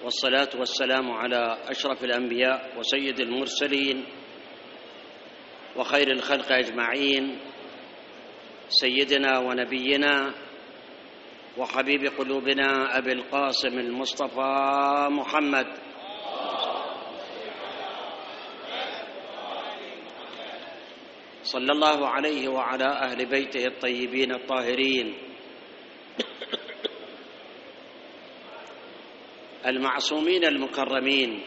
والصلاة والسلام على أشرف الأنبياء وسيد المرسلين وخير الخلق أجمعين، سيدنا ونبينا وحبيب قلوبنا أبي القاسم المصطفى محمد صلى الله عليه وعلى أهل بيته الطيبين الطاهرين المعصومين المكرمين،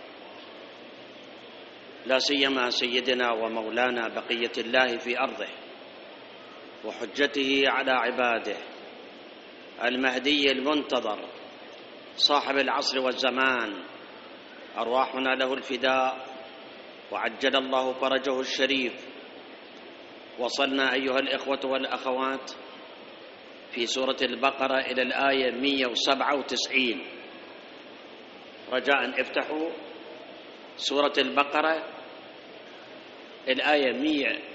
لا سيما سيدنا ومولانا بقية الله في أرضه وحجته على عباده المهدي المنتظر صاحب العصر والزمان، أرواحنا له الفداء وعجل الله فرجه الشريف. وصلنا أيها الإخوة والأخوات في سورة البقرة إلى الآية 197. رجاء افتحوا سورة البقرة الآية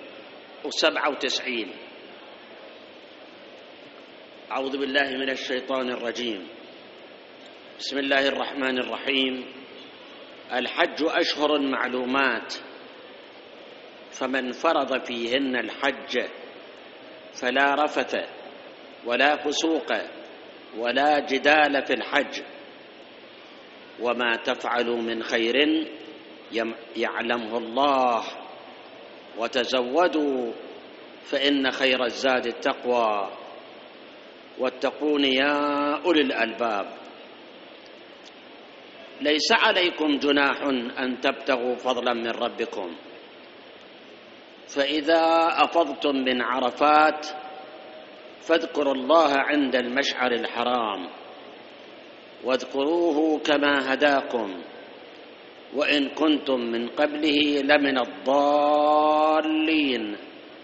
197. أعوذ بالله من الشيطان الرجيم. بسم الله الرحمن الرحيم. الحج أشهر معلومات، فمن فرض فيهن الحج فلا رفث ولا فسوق ولا جدال في الحج، وما تفعلوا من خير يعلمه الله، وتزودوا فإن خير الزاد التقوى، واتقون يا أولي الألباب. ليس عليكم جناح أن تبتغوا فضلا من ربكم، فإذا أفضتم من عرفات فاذكروا الله عند المشعر الحرام، واذكروه كما هداكم وإن كنتم من قبله لمن الضالين،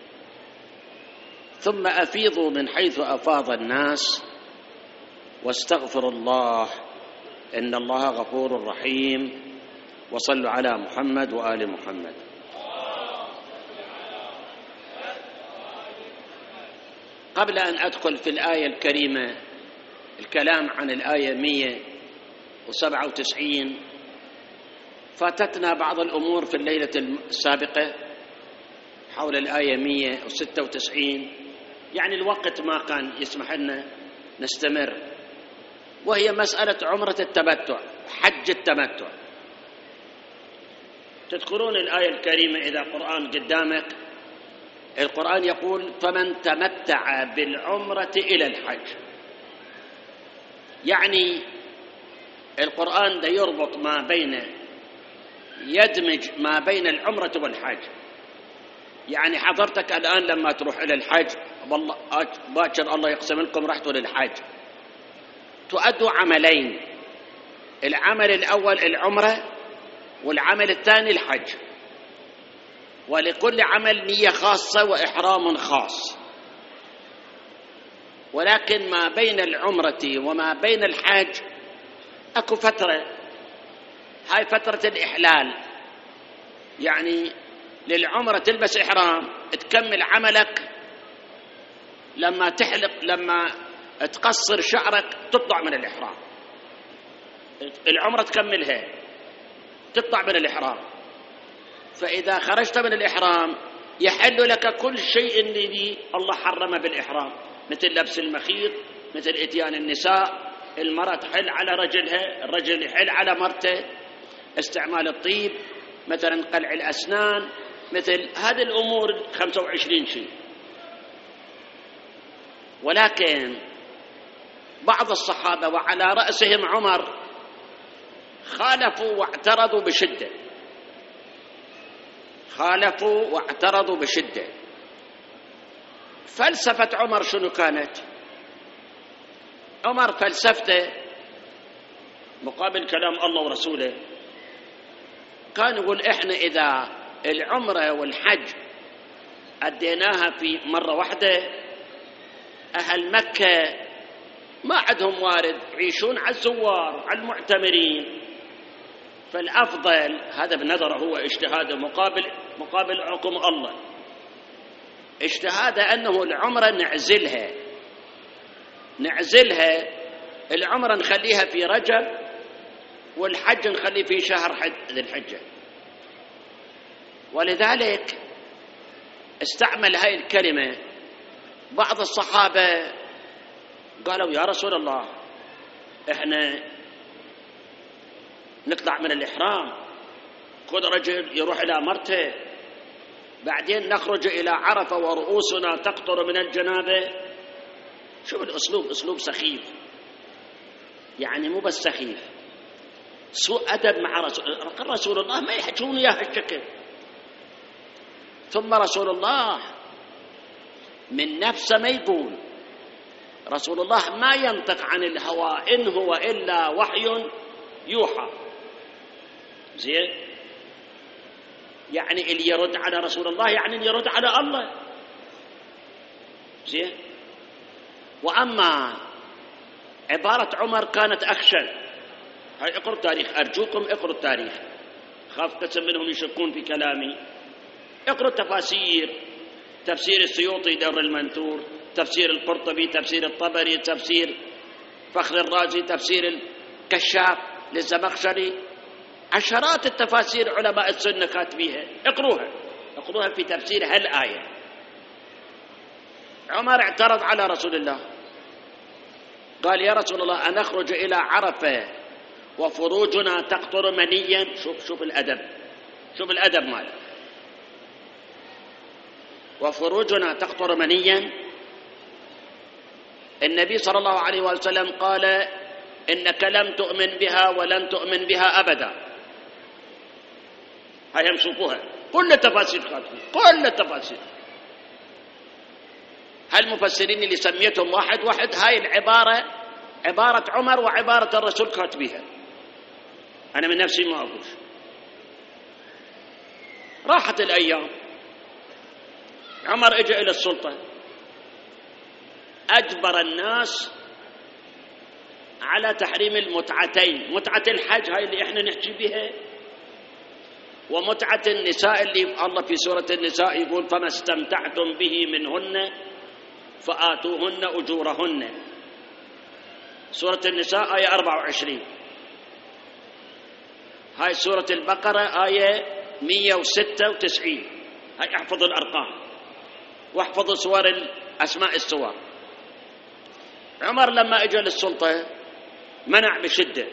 ثم أفيضوا من حيث أفاض الناس واستغفروا الله إن الله غفور رحيم. وصلوا على محمد وآل محمد. قبل أن أدخل في الآية الكريمة الكلام عن الآية 197، فاتتنا بعض الأمور في الليلة السابقة حول الآية 196، يعني الوقت ما كان يسمح لنا نستمر، وهي مسألة عمرة التمتع، حج التمتع. تذكرون الآية الكريمة إذا قرآن قدامك، القرآن يقول فمن تمتع بالعمرة إلى الحج، يعني القرآن ده يربط ما بين، يدمج ما بين العمرة والحج. يعني حضرتك الآن لما تروح إلى الحج، والله باكر الله يقسم لكم رحتوا للحج، تؤدوا عملين، العمل الأول العمرة والعمل الثاني الحج، ولكل عمل نية خاصة وإحرام خاص. ولكن ما بين العمرة وما بين الحج أكو فترة، هاي فترة الإحلال، يعني للعمرة تلبس إحرام، تكمل عملك لما تحلق، لما تقصر شعرك تطلع من الإحرام، العمرة تكملها تطلع من الإحرام. فإذا خرجت من الإحرام يحل لك كل شيء الذي الله حرمه بالإحرام، مثل لبس المخيط، مثل إتيان النساء، المرأة تحل على رجلها، الرجل يحل على مرته، استعمال الطيب، مثلا قلع الأسنان، مثل هذه الأمور 25 شيء. ولكن بعض الصحابة وعلى رأسهم عمر خالفوا واعترضوا بشدة، خالفوا واعترضوا بشدة. فلسفة عمر شنو كانت؟ عمر فلسفته مقابل كلام الله ورسوله كان يقول إحنا إذا العمرة والحج أديناها في مرة واحدة، أهل مكة ما عندهم وارد يعيشون على الزوار على المعتمرين، فالأفضل هذا بنظره هو اجتهاده مقابل حكم الله، اجتهاده أنه العمرة نعزلها العمرة نخليها في رجب والحج نخليه في شهر ذي الحجة. ولذلك استعمل هاي الكلمة. بعض الصحابة قالوا يا رسول الله احنا نطلع من الإحرام، كل رجل يروح إلى مرته، بعدين نخرج إلى عرفة ورؤوسنا تقطر من الجنابة. شوف الأسلوب، أسلوب سخيف، يعني مو بس سخيف، سوء أدب مع رسول الله، ما يحجون إياه هالشكل. ثم رسول الله من نفسه ما يقول، رسول الله ما ينطق عن الهوى، إن هو إلا وحي يوحى. زين، يعني اللي يرد على رسول الله يعني اللي يرد على الله. زين. وأما عبارة عمر كانت أخشن. هاي اقروا التاريخ، أرجوكم اقروا التاريخ، خاف قسم منهم يشكون في كلامي. اقروا التفاسير، تفسير السيوطي در المنثور، تفسير القرطبي، تفسير الطبري، تفسير فخر الرازي، تفسير الكشاف للزمخشري، عشرات التفاسير علماء السنة كاتبيها، اقروها في تفسير هالآية. عمر اعترض على رسول الله، قال يا رسول الله أنخرج إلى عرفة وفروجنا تقطر منيا. شوف الأدب، شوف الأدب ماله. وفروجنا تقطر منيا. النبي صلى الله عليه وسلم قال إنك لم تؤمن بها ولن تؤمن بها أبدا. هاي هم شوفوها، كل التفاسير كاتبين، كل التفاسير. هالمفسرين اللي سميتهم واحد هاي العبارة عبارة عمر وعبارة الرسول كاتبيها، أنا من نفسي ما أقول. راحت الأيام، عمر اجى إلى السلطة، أجبر الناس على تحريم المتعتين، متعة الحج هاي اللي احنا نحكي بها، ومتعة النساء اللي الله في سورة النساء يقول فما استمتعتم به منهن فآتوهن أجورهن. سورة النساء آية 24. هاي سورة البقرة آية 196. هاي احفظوا الأرقام واحفظوا صور أسماء السور. عمر لما اجى للسلطة منع بشدة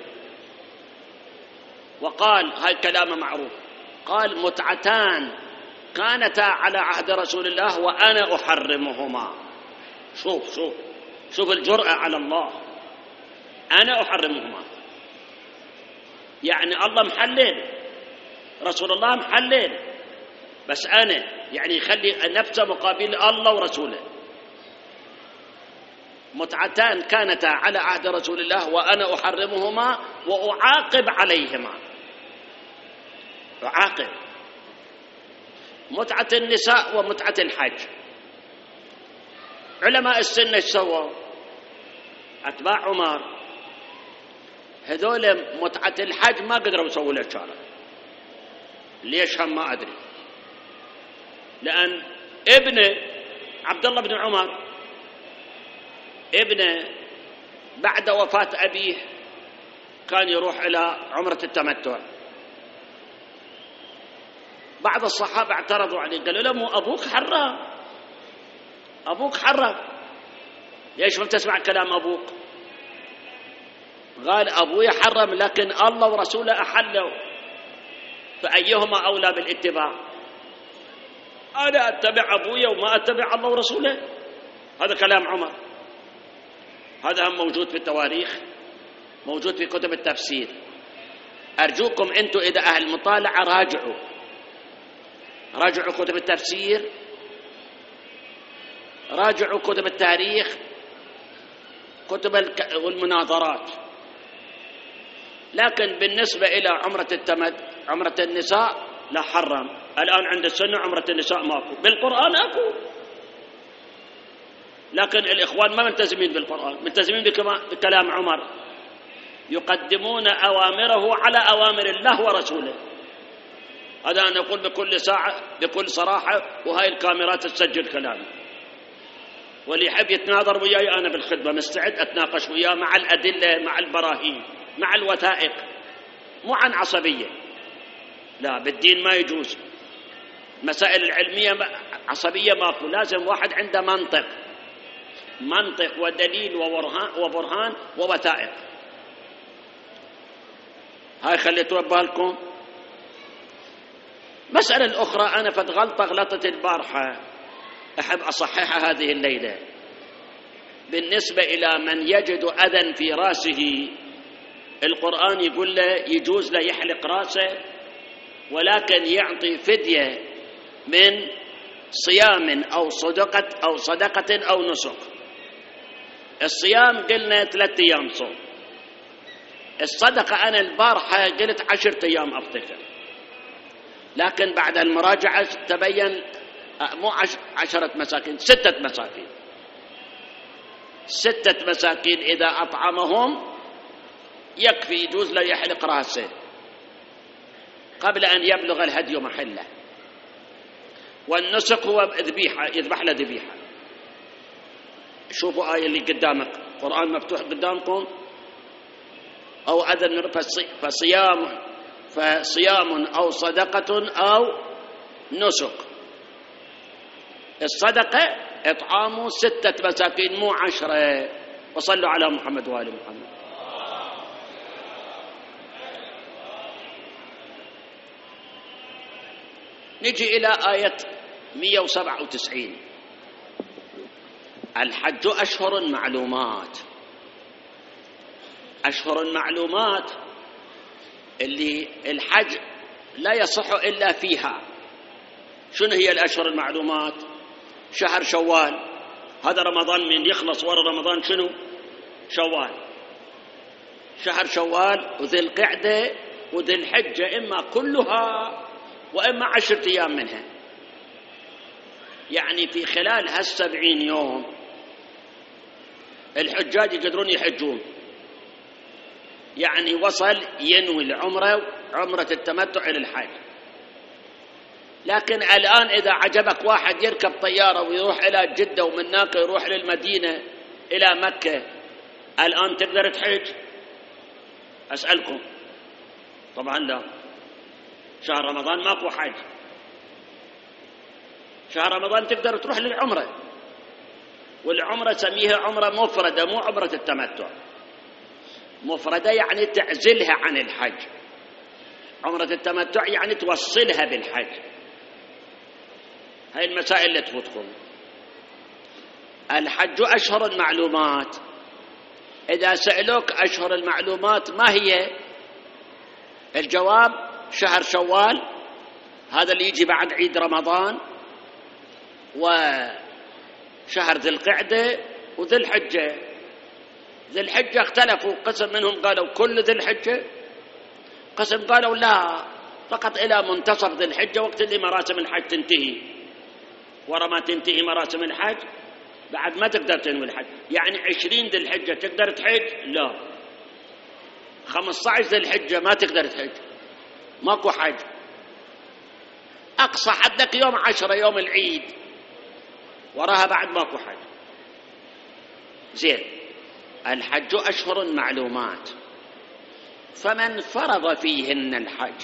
وقال، هاي كلامه معروف، قال متعتان كانتا على عهد رسول الله وأنا أحرمهما. شوف الجرأة على الله، أنا أحرمهما، يعني الله محلل، رسول الله محلل، بس أنا يعني يخلي نفسه مقابل الله ورسوله. متعتان كانتا على عهد رسول الله وأنا أحرمهما وأعاقب عليهما. أعاقب متعة النساء ومتعة الحج. علماء السنة ايش سووا؟ أتباع عمر هذول متعة الحج ما قدروا يسووا له شارع. ليش هم ما أدري، لأن ابنه عبد الله بن عمر ابنه بعد وفاة أبيه كان يروح إلى عمرة التمتع. بعض الصحابة اعترضوا عليه، قالوا له مو أبوك حرام، أبوك حرام، ليش ما تسمع كلام أبوك؟ قال أبوي حرم لكن الله ورسوله أحلوا، فأيهما أولى بالاتباع؟ أنا أتبع أبوي وما أتبع الله ورسوله؟ هذا كلام عمر، هذا هم موجود في التواريخ، موجود في كتب التفسير. أرجوكم أنتم إذا أهل مطالعة راجعوا كتب التفسير، راجعوا كتب التاريخ، كتب المناظرات. لكن بالنسبة إلى عمرة النساء لا حرم. الآن عند السنة عمرة النساء ماكو، بالقرآن أكو، لكن الإخوان ما ملتزمين بالقرآن، ملتزمين بكلام عمر، يقدمون أوامره على أوامر الله ورسوله. هذا أنا أقول بكل صراحة، وهاي الكاميرات تسجل كلامي، واللي يحب يتناظر وياي أنا بالخدمة مستعد أتناقش وياه مع الأدلة، مع البراهين، مع الوثائق. مو عن عصبية، لا، بالدين ما يجوز. مسائل العلمية عصبية ماكو، لازم واحد عنده منطق ودليل وبرهان ووثائق. هاي خليتوا بالكم. مسألة الأخرى، أنا فد غلطة البارحة أحب أصححها هذه الليلة. بالنسبة إلى من يجد أذى في رأسه، القرآن يقول له يجوز له يحلق رأسه، ولكن يعطي فدية من صيام أو صدقة أو نسك. الصيام قلنا 3 أيام صوم. الصدقة أنا البارحة قلت 10 أيام أفتكر، لكن بعد المراجعة تبين مو 10 مساكين، 6 مساكين. 6 مساكين إذا أطعمهم يكفي، يجوز له يحلق رأسه قبل أن يبلغ الهدي محله. والنسك هو ذبيحة، يذبح له ذبيحة. شوفوا آية اللي قدامك، قرآن مفتوح قدامكم. أو أذن فصيام أو صدقة أو نسك. الصدقة إطعام 6 مساكين مو 10. وصلوا على محمد وآل محمد. نجي إلى آية 197. الحج أشهر معلومات. أشهر معلومات اللي الحج لا يصح إلا فيها. شنو هي الأشهر المعلومات؟ شهر شوال، هذا رمضان من يخلص ورا رمضان شنو؟ شوال. شهر شوال وذي القعدة وذي الحجة، إما كلها وإما 10 أيام منها. يعني في خلال 70 يوم الحجاج يقدرون يحجون. يعني وصل ينوي العمرة، عمرة التمتع إلى الحج. لكن الآن إذا عجبك واحد يركب طيارة ويروح إلى جدة ومن هناك يروح للمدينة إلى مكة، الآن تقدر تحج؟ أسألكم. طبعا لا. شهر رمضان ماكو حج. شهر رمضان تقدر تروح للعمرة، والعمرة سميها عمرة مفردة مو عمرة التمتع. مفردة يعني تعزلها عن الحج، عمرة التمتع يعني توصلها بالحج. هاي المسائل اللي تفوتكم. الحج أشهر المعلومات. إذا سألوك أشهر المعلومات ما هي؟ الجواب شهر شوال، هذا اللي يجي بعد عيد رمضان، وشهر ذي القعدة وذي الحجة. ذي الحجة اختلفوا، قسم منهم قالوا كل ذي الحجة، قسم قالوا لا، فقط إلى منتصف ذي الحجة، وقت اللي مراسم الحج تنتهي. ورا ما تنتهي مراسم الحج بعد ما تقدر تنوي الحج. يعني 20 ذي الحجة تقدر تحج؟ لا. 15 ذي الحجة ما تقدر تحج، ماكو حج. أقصى حدك يوم 10 يوم العيد، وراها بعد ماكو حج. زين. الحج أشهر معلومات، فمن فرض فيهن الحج.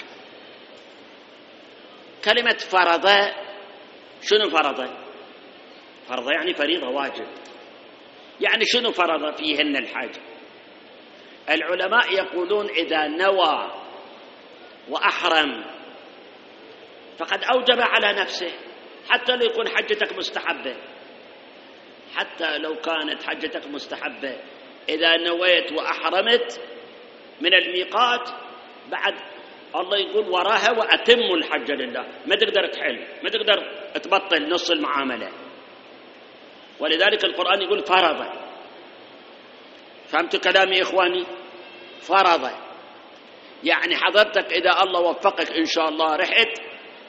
كلمة فرض، شنو فرض؟ فرض يعني فريضة، واجب. يعني شنو فرض فيهن الحج؟ العلماء يقولون إذا نوى وأحرم فقد أوجب على نفسه، حتى لو يكون حجتك مستحبة. حتى لو كانت حجتك مستحبة، إذا نويت وأحرمت من الميقات بعد الله يقول وراها وأتموا الحج لله. ما تقدر تحل، ما تقدر تبطل نص المعاملة. ولذلك القرآن يقول فرض. فهمتوا كلامي إخواني؟ فرض يعني حضرتك إذا الله وفقك إن شاء الله رحت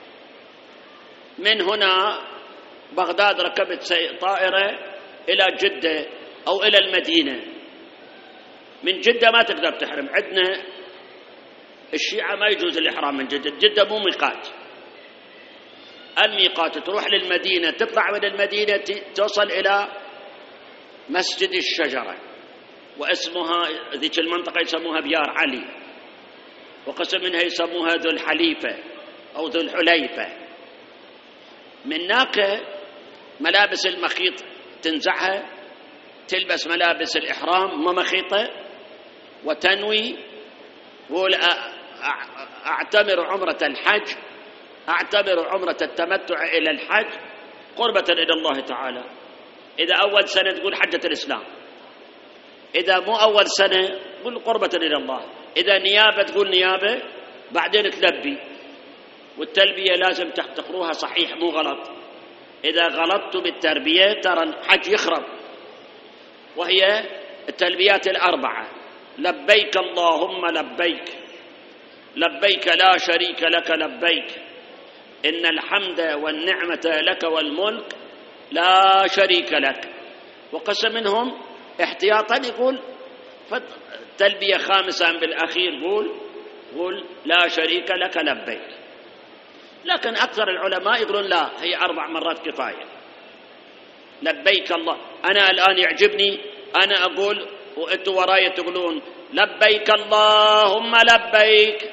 من هنا بغداد، ركبت طائرة إلى جدة أو إلى المدينة. من جدة ما تقدر تحرم، عندنا الشيعة ما يجوز الإحرام من جدة. جدة مو ميقات. الميقات تروح للمدينة، تطلع من المدينة توصل إلى مسجد الشجرة، واسمها ذيك المنطقة يسموها بيار علي، وقسم منها يسموها ذو الحليفة أو ذو الحليفة. من ناقة ملابس المخيط تنزعها، تلبس ملابس الإحرام ممخيطة، وتنوي قول أعتمر عمرة الحج، أعتبر عمرة التمتع إلى الحج قربة إلى الله تعالى. إذا أول سنة تقول حجة الإسلام، إذا مو أول سنة تقول قربة إلى الله، إذا نيابة تقول نيابة، بعدين تلبي. والتلبية لازم تقروها صحيح مو غلط، إذا غلطت بالتربية ترى الحج يخرب. وهي التلبيات الأربعة: لبيك اللهم لبيك، لبيك لا شريك لك لبيك، إن الحمد والنعمة لك والملك لا شريك لك. وقسم منهم احتياطا يقول تلبية خامسا بالأخير قول لا شريك لك لبيك. لكن أكثر العلماء يقولون لا، هي 4 مرات كفاية. لبيك الله، أنا الآن يعجبني أنا أقول وأنتوا وراي تقولون لبيك اللهم لبيك،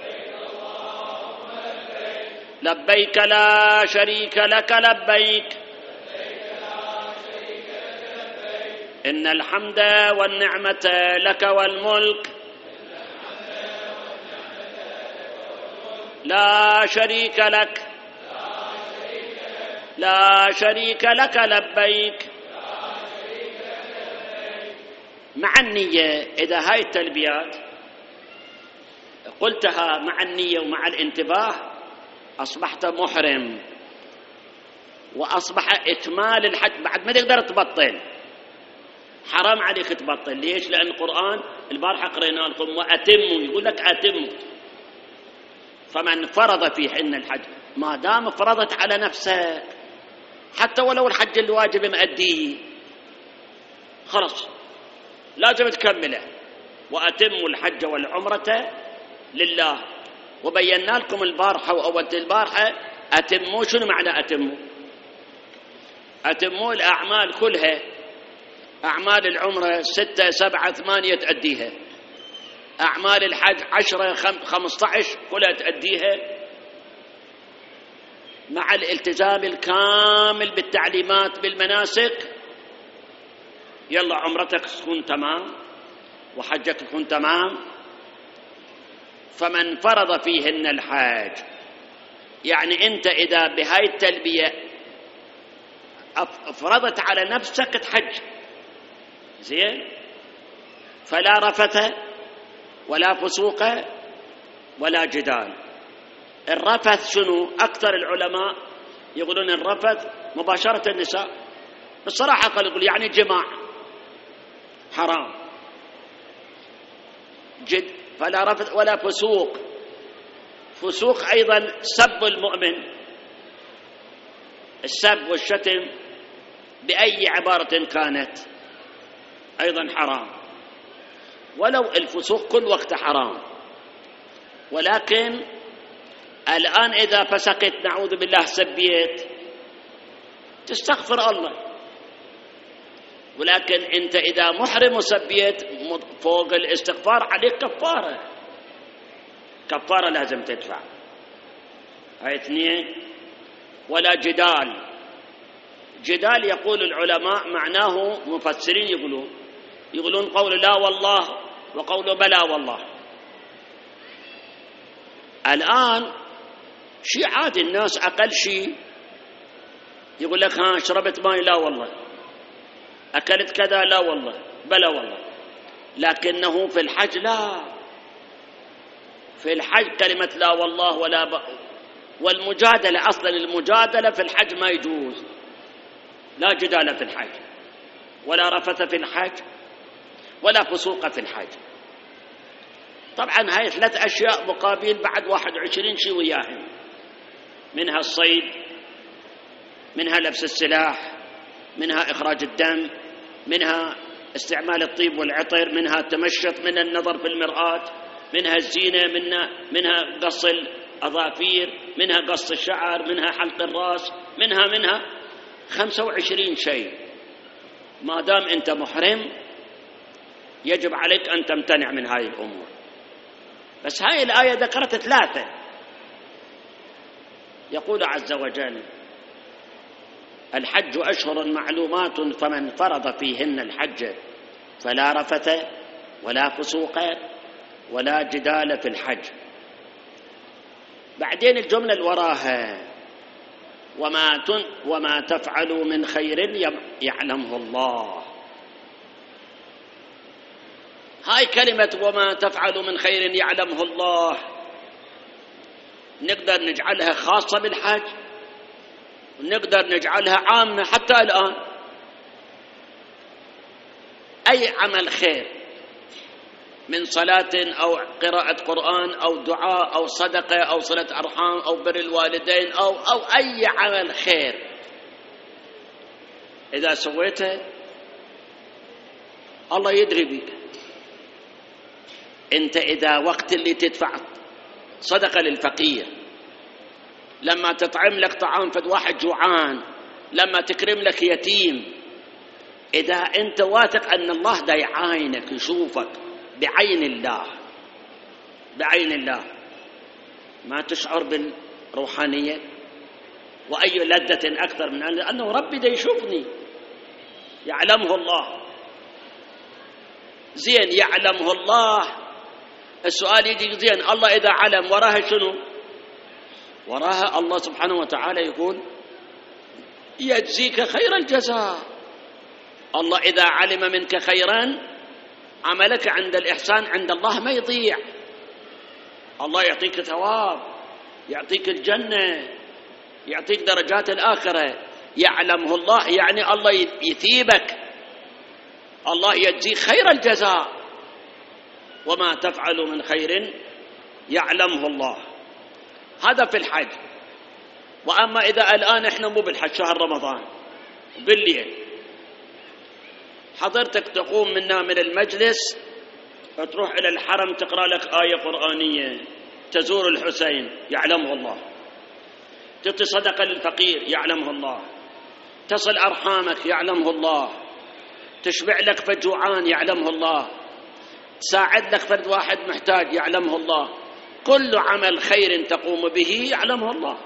لبيك لا شريك لك لبيك، إن الحمد والنعمة لك والملك لا شريك لك، لا شريك لك لبيك. مع النية، إذا هاي التلبيات قلتها مع النية ومع الانتباه أصبحت محرم، وأصبح إكمال الحج. بعد ما تقدر تبطل، حرام عليك تبطل. ليش؟ لأن القرآن البارحة قرينا لكم وأتموا، يقول لك أتموا. فمن فرض فيهن الحج، ما دام فرضت على نفسك حتى ولو الحج الواجب مأديه خلاص لازم تكمله. وأتموا الحج والعمرة لله. وبينا لكم البارحة وأولت البارحة أتموا. شنو معنى أتموا؟ أتموا الأعمال كلها، أعمال العمرة 6 7 8 تأديها، أعمال الحج 10 15 كلها تأديها مع الالتزام الكامل بالتعليمات بالمناسك. يلا عمرتك تكون تمام وحجك تكون تمام. فمن فرض فيهن الحج، يعني أنت إذا بهاي التلبية فرضت على نفسك تحج زين، فلا رفث ولا فسوق ولا جدال. الرفث شنو؟ أكثر العلماء يقولون الرفث مباشرة النساء. الصراحة قال يقول يعني جماع حرام جد. فلا رفث ولا فسوق. فسوق أيضا سب المؤمن، السب والشتم بأي عبارة كانت أيضا حرام، ولو الفسوق كل وقت حرام. ولكن الآن إذا فسقت نعوذ بالله سبيت تستغفر الله. ولكن أنت إذا محرم وسبيت فوق الاستغفار عليك كفارة، كفارة لازم تدفع. هاي 2. ولا جدال. جدال يقول العلماء معناه مفسرين يقولون قول لا والله وقول بلا والله. الآن شيء عادي، الناس أقل شيء يقول لك ها شربت ماي لا والله، أكلت كذا لا والله، بلا والله. لكنه في الحج لا، في الحج كلمة لا والله ولا والمجادلة أصلا المجادلة في الحج ما يجوز. لا جدال في الحج، ولا رفث في الحج، ولا فسوق في الحج. طبعا هاي 3 أشياء مقابل بعد 21 شيء وياهم، منها الصيد، منها لبس السلاح، منها إخراج الدم، منها استعمال الطيب والعطر، منها التمشط، من النظر في المرآة، منها الزينة، منها قص الأظافير، منها قص الشعر، منها حلق الرأس، منها 25 شيء. ما دام أنت محرم يجب عليك أن تمتنع من هذه الأمور. بس هاي الآية ذكرت 3. يقول عز وجل: الحج أشهر معلومات فمن فرض فيهن الحج فلا رفث ولا فسوق ولا جدال في الحج. بعدين الجملة اللي وراها: وما تفعلوا من خير يعلمه الله. هاي كلمة وما تفعلوا من خير يعلمه الله نقدر نجعلها خاصة بالحج ونقدر نجعلها عامة. حتى الآن أي عمل خير من صلاة أو قراءة قرآن أو دعاء أو صدقة أو صلة أرحام أو بر الوالدين أو أي عمل خير إذا سويته الله يدري بك. أنت إذا وقت اللي تدفع صدقة للفقير، لما تطعم لك طعام فد واحد جوعان، لما تكرم لك يتيم، إذا أنت واثق أن الله دا يعاينك يشوفك بعين الله، بعين الله، ما تشعر بالروحانية؟ وأي لذة أكثر من أنه ربي دا يشوفني، يعلمه الله. زين، يعلمه الله. السؤال يجي زين، الله إذا علم وراها شنو؟ وراها الله سبحانه وتعالى يقول يجزيك خير الجزاء. الله إذا علم منك خيرا عملك عند الإحسان عند الله ما يضيع، الله يعطيك ثواب، يعطيك الجنة، يعطيك درجات الآخرة. يعلمه الله يعني الله يثيبك، الله يجزيك خير الجزاء. وما تفعلوا من خير يعلمه الله. هذا في الحج. وأما إذا الآن إحنا مو بالحج، شهر رمضان بالليل حضرتك تقوم من المجلس وتروح إلى الحرم تقرأ لك آية قرآنية، تزور الحسين يعلمه الله، تعطي صدقة للفقير يعلمه الله، تصل أرحامك يعلمه الله، تشبع لك فجوعان يعلمه الله، تساعد لك فرد واحد محتاج يعلمه الله. كل عمل خير تقوم به يعلمه الله.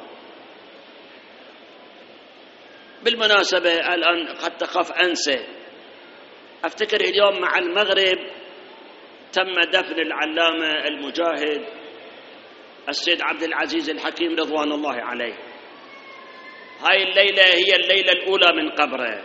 بالمناسبة الآن قد تخاف أنسى، أفتكر اليوم مع المغرب تم دفن العلامة المجاهد السيد عبد العزيز الحكيم رضوان الله عليه. هاي الليلة هي الليلة الأولى من قبره،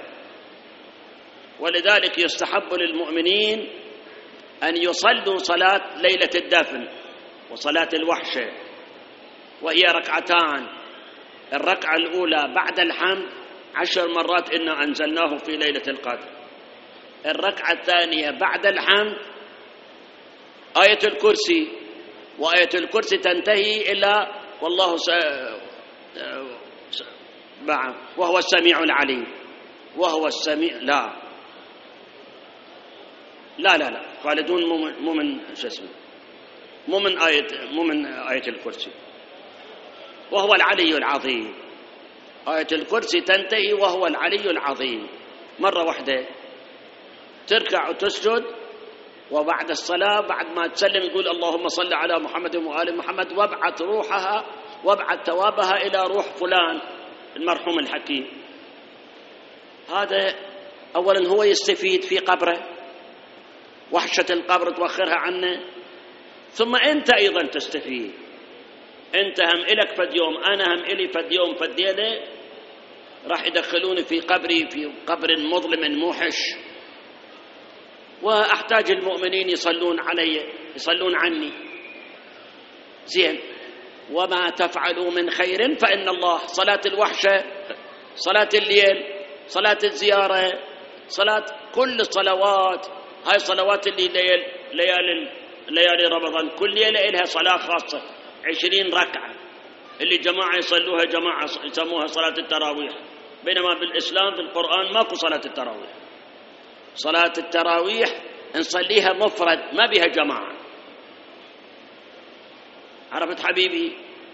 ولذلك يستحب للمؤمنين أن يصلوا صلاة ليلة الدفن وصلاة الوحشة، وهي ركعتان. الركعة الأولى بعد الحمد 10 مرات إنا أنزلناه في ليلة القدر. الركعة الثانية بعد الحمد آية الكرسي، وآية الكرسي تنتهي إلى والله وهو السميع العليم، وهو السميع لا خالدون مو من شو اسمه، مو من آية الكرسي. وهو العلي العظيم، آية الكرسي تنتهي وهو العلي العظيم مرة واحدة. تركع وتسجد، وبعد الصلاة بعد ما تسلم يقول اللهم صل على محمد وآل محمد وابعث روحها وابعث ثوابها إلى روح فلان المرحوم الحكيم. هذا أولا هو يستفيد في قبره، وحشة القبر توخرها عنه، ثم أنت أيضا تستفيد. أنت هم إلك فد يوم، أنا هم إلي فد يوم فد ليلة راح يدخلوني في قبري، في قبر مظلم موحش، وأحتاج المؤمنين يصلون علي، يصلون عني. زين، وما تفعلوا من خير فإن الله. صلاة الوحشة، صلاة الليل، صلاة الزيارة، صلاة كل الصلوات، هاي صلوات اللي ليالي رمضان كل ليلة إلها صلاة خاصة 20 ركعة، اللي جماعة يصلوها جماعة يسموها صلاة التراويح، بينما بالإسلام بالقرآن ماكو صلاة التراويح. صلاة التراويح نصليها مفرد ما بها جماعة. عرفت حبيبي؟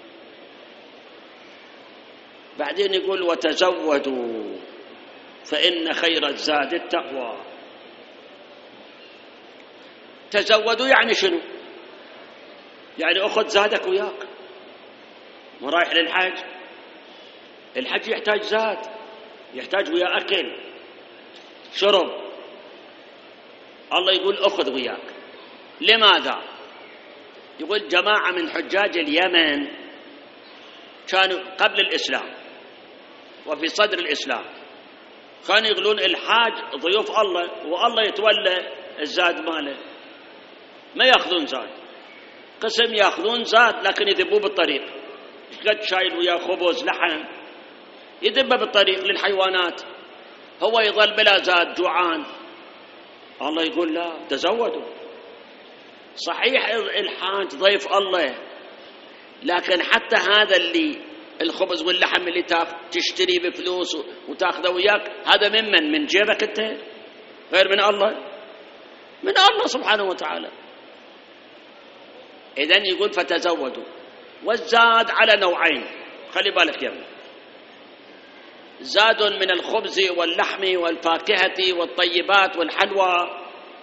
بعدين يقول وتزودوا فإن خير الزاد التقوى. تزودوا يعني شنو؟ يعني أخذ زادك وياك، مو رايح للحج. الحج يحتاج زاد، يحتاج ويا أكل شرب. الله يقول أخذ وياك. لماذا؟ يقول جماعة من حجاج اليمن كانوا قبل الإسلام وفي صدر الإسلام كانوا يقولون الحاج ضيوف الله والله يتولى الزاد ماله، ما يأخذون زاد. قسم يأخذون زاد لكن يذبوه بالطريق، قد شايل وياه خبز لحم يذبه بالطريق للحيوانات، هو يظل بلا زاد جوعان. الله يقول لا، تزودوا. صحيح الحاج ضيف الله، لكن حتى هذا اللي الخبز واللحم اللي تشتري بفلوس وتاخذه وياك، هذا من جيبك انت، غير من الله، من الله سبحانه وتعالى. إذن يقول فتزودوا. والزاد على نوعين، خلي بالك يا ابني، زاد من الخبز واللحم والفاكهة والطيبات والحلوى،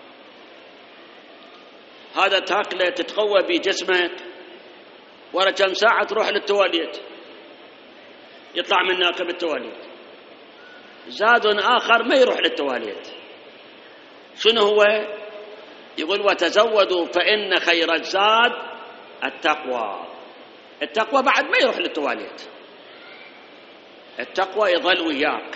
هذا تاكله تتقوى بجسمك، ورا كم ساعة تروح للتواليت يطلع منك بالتواليت. زاد آخر ما يروح للتواليت، شنو هو؟ يقول وتزودوا فإن خير الزاد التقوى. التقوى بعد ما يروح للتواليت، التقوى يظل وياك.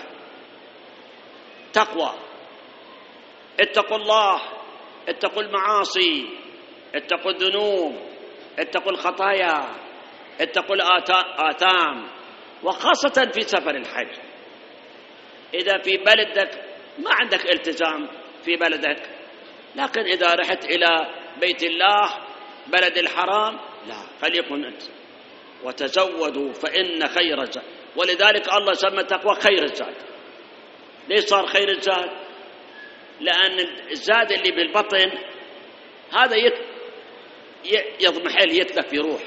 تقوى، اتقوا الله، اتقوا المعاصي، اتقوا الذنوب، اتقوا الخطايا، اتقوا الآثام، وخاصة في سفر الحج. إذا في بلدك ما عندك التزام في بلدك، لكن إذا رحت إلى بيت الله بلد الحرام لا، فليكن أنت. وتزودوا فإن خير الزاد، ولذلك الله سمى التقوى خير الزاد. ليش صار خير الزاد؟ لأن الزاد اللي بالبطن هذا يضمحل، يتلف في روح.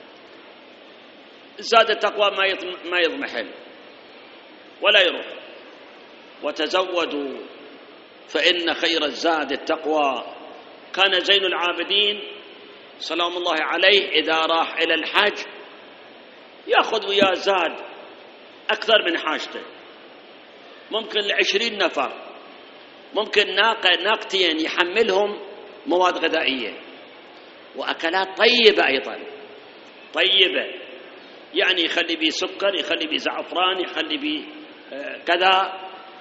زاد التقوى ما يضمحل ولا يروح. وتزودوا فإن خير الزاد التقوى. كان زين العابدين سلام الله عليه إذا راح إلى الحج يأخذ وياه زاد أكثر من حاجته، ممكن ل20 نفر، ممكن ناقتين يحملهم مواد غذائية وأكلات طيبة أيضا، طيبة، يعني يخلي بيه سكر، يخلي بيه زعفران، يخلي بيه كذا.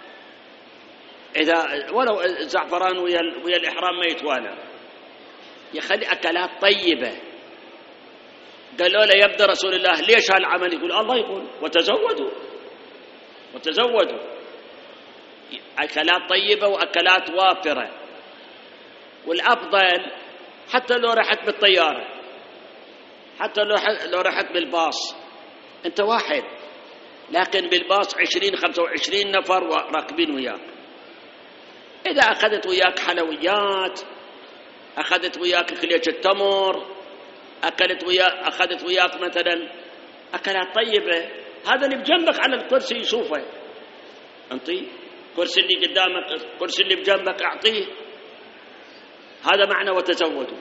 إذا ولو الزعفران ويا الإحرام ما يتوالى، يخلي أكلات طيبة. قالوا له يبدأ رسول الله ليش هالعمل؟ يقول الله يقول وتزودوا، وتزودوا، أكلات طيبة وأكلات وافرة. والأفضل حتى لو رحت بالطيارة، حتى لو رحت بالباص، أنت واحد، لكن بالباص 20-25 نفر راكبين وياك. إذا أخذت وياك حلويات، أخذت وياك كلية التمر، أخذت وياك مثلا أكلات طيبة، هذا اللي بجنبك على الكرسي يشوفه، أنطيه. كرسي اللي قدامك، كرسي اللي بجنبك أعطيه. هذا معنى وتزودوا.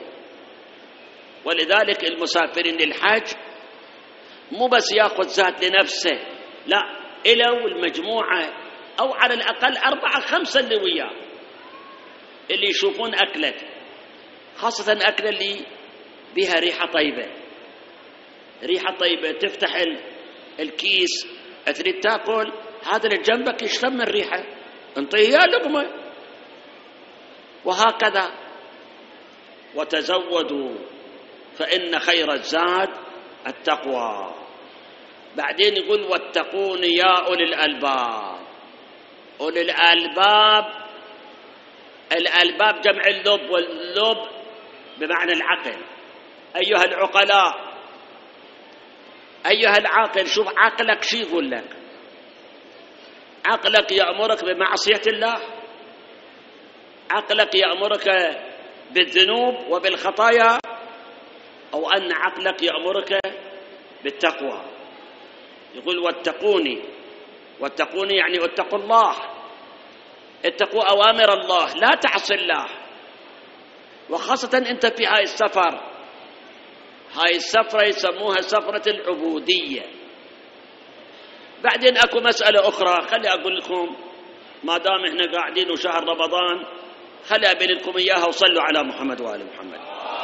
ولذلك المسافرين للحج مو بس يأخذ زاد لنفسه، لا، إلى والمجموعة، أو على الأقل 4-5 اللي وياه، اللي يشوفون أكلك، خاصة أكل اللي بها ريحة طيبة، ريحة طيبة. تفتح الكيس تريد تاكل، هذا اللي جنبك يشتم الريحة، انطيه يا لقمة. وهكذا. وتزودوا فإن خير الزاد التقوى. بعدين يقول واتقون يا أولي الألباب. أولي الألباب، الألباب جمع اللب، واللب بمعنى العقل. أيها العقلاء، أيها العاقل، شوف عقلك شو يقول لك. عقلك يأمرك بمعصية الله، عقلك يأمرك بالذنوب وبالخطايا، أو أن عقلك يأمرك بالتقوى. يقول واتقوني، واتقوني يعني اتقوا الله، اتقوا أوامر الله، لا تعصي الله. وخاصة أنت في هاي السفر، هاي السفرة يسموها سفرة العبودية. بعدين أكو مسألة أخرى، خلي أقول لكم ما دام إحنا قاعدين وشهر رمضان، خلي أبين لكم إياها، وصلوا على محمد وآل محمد.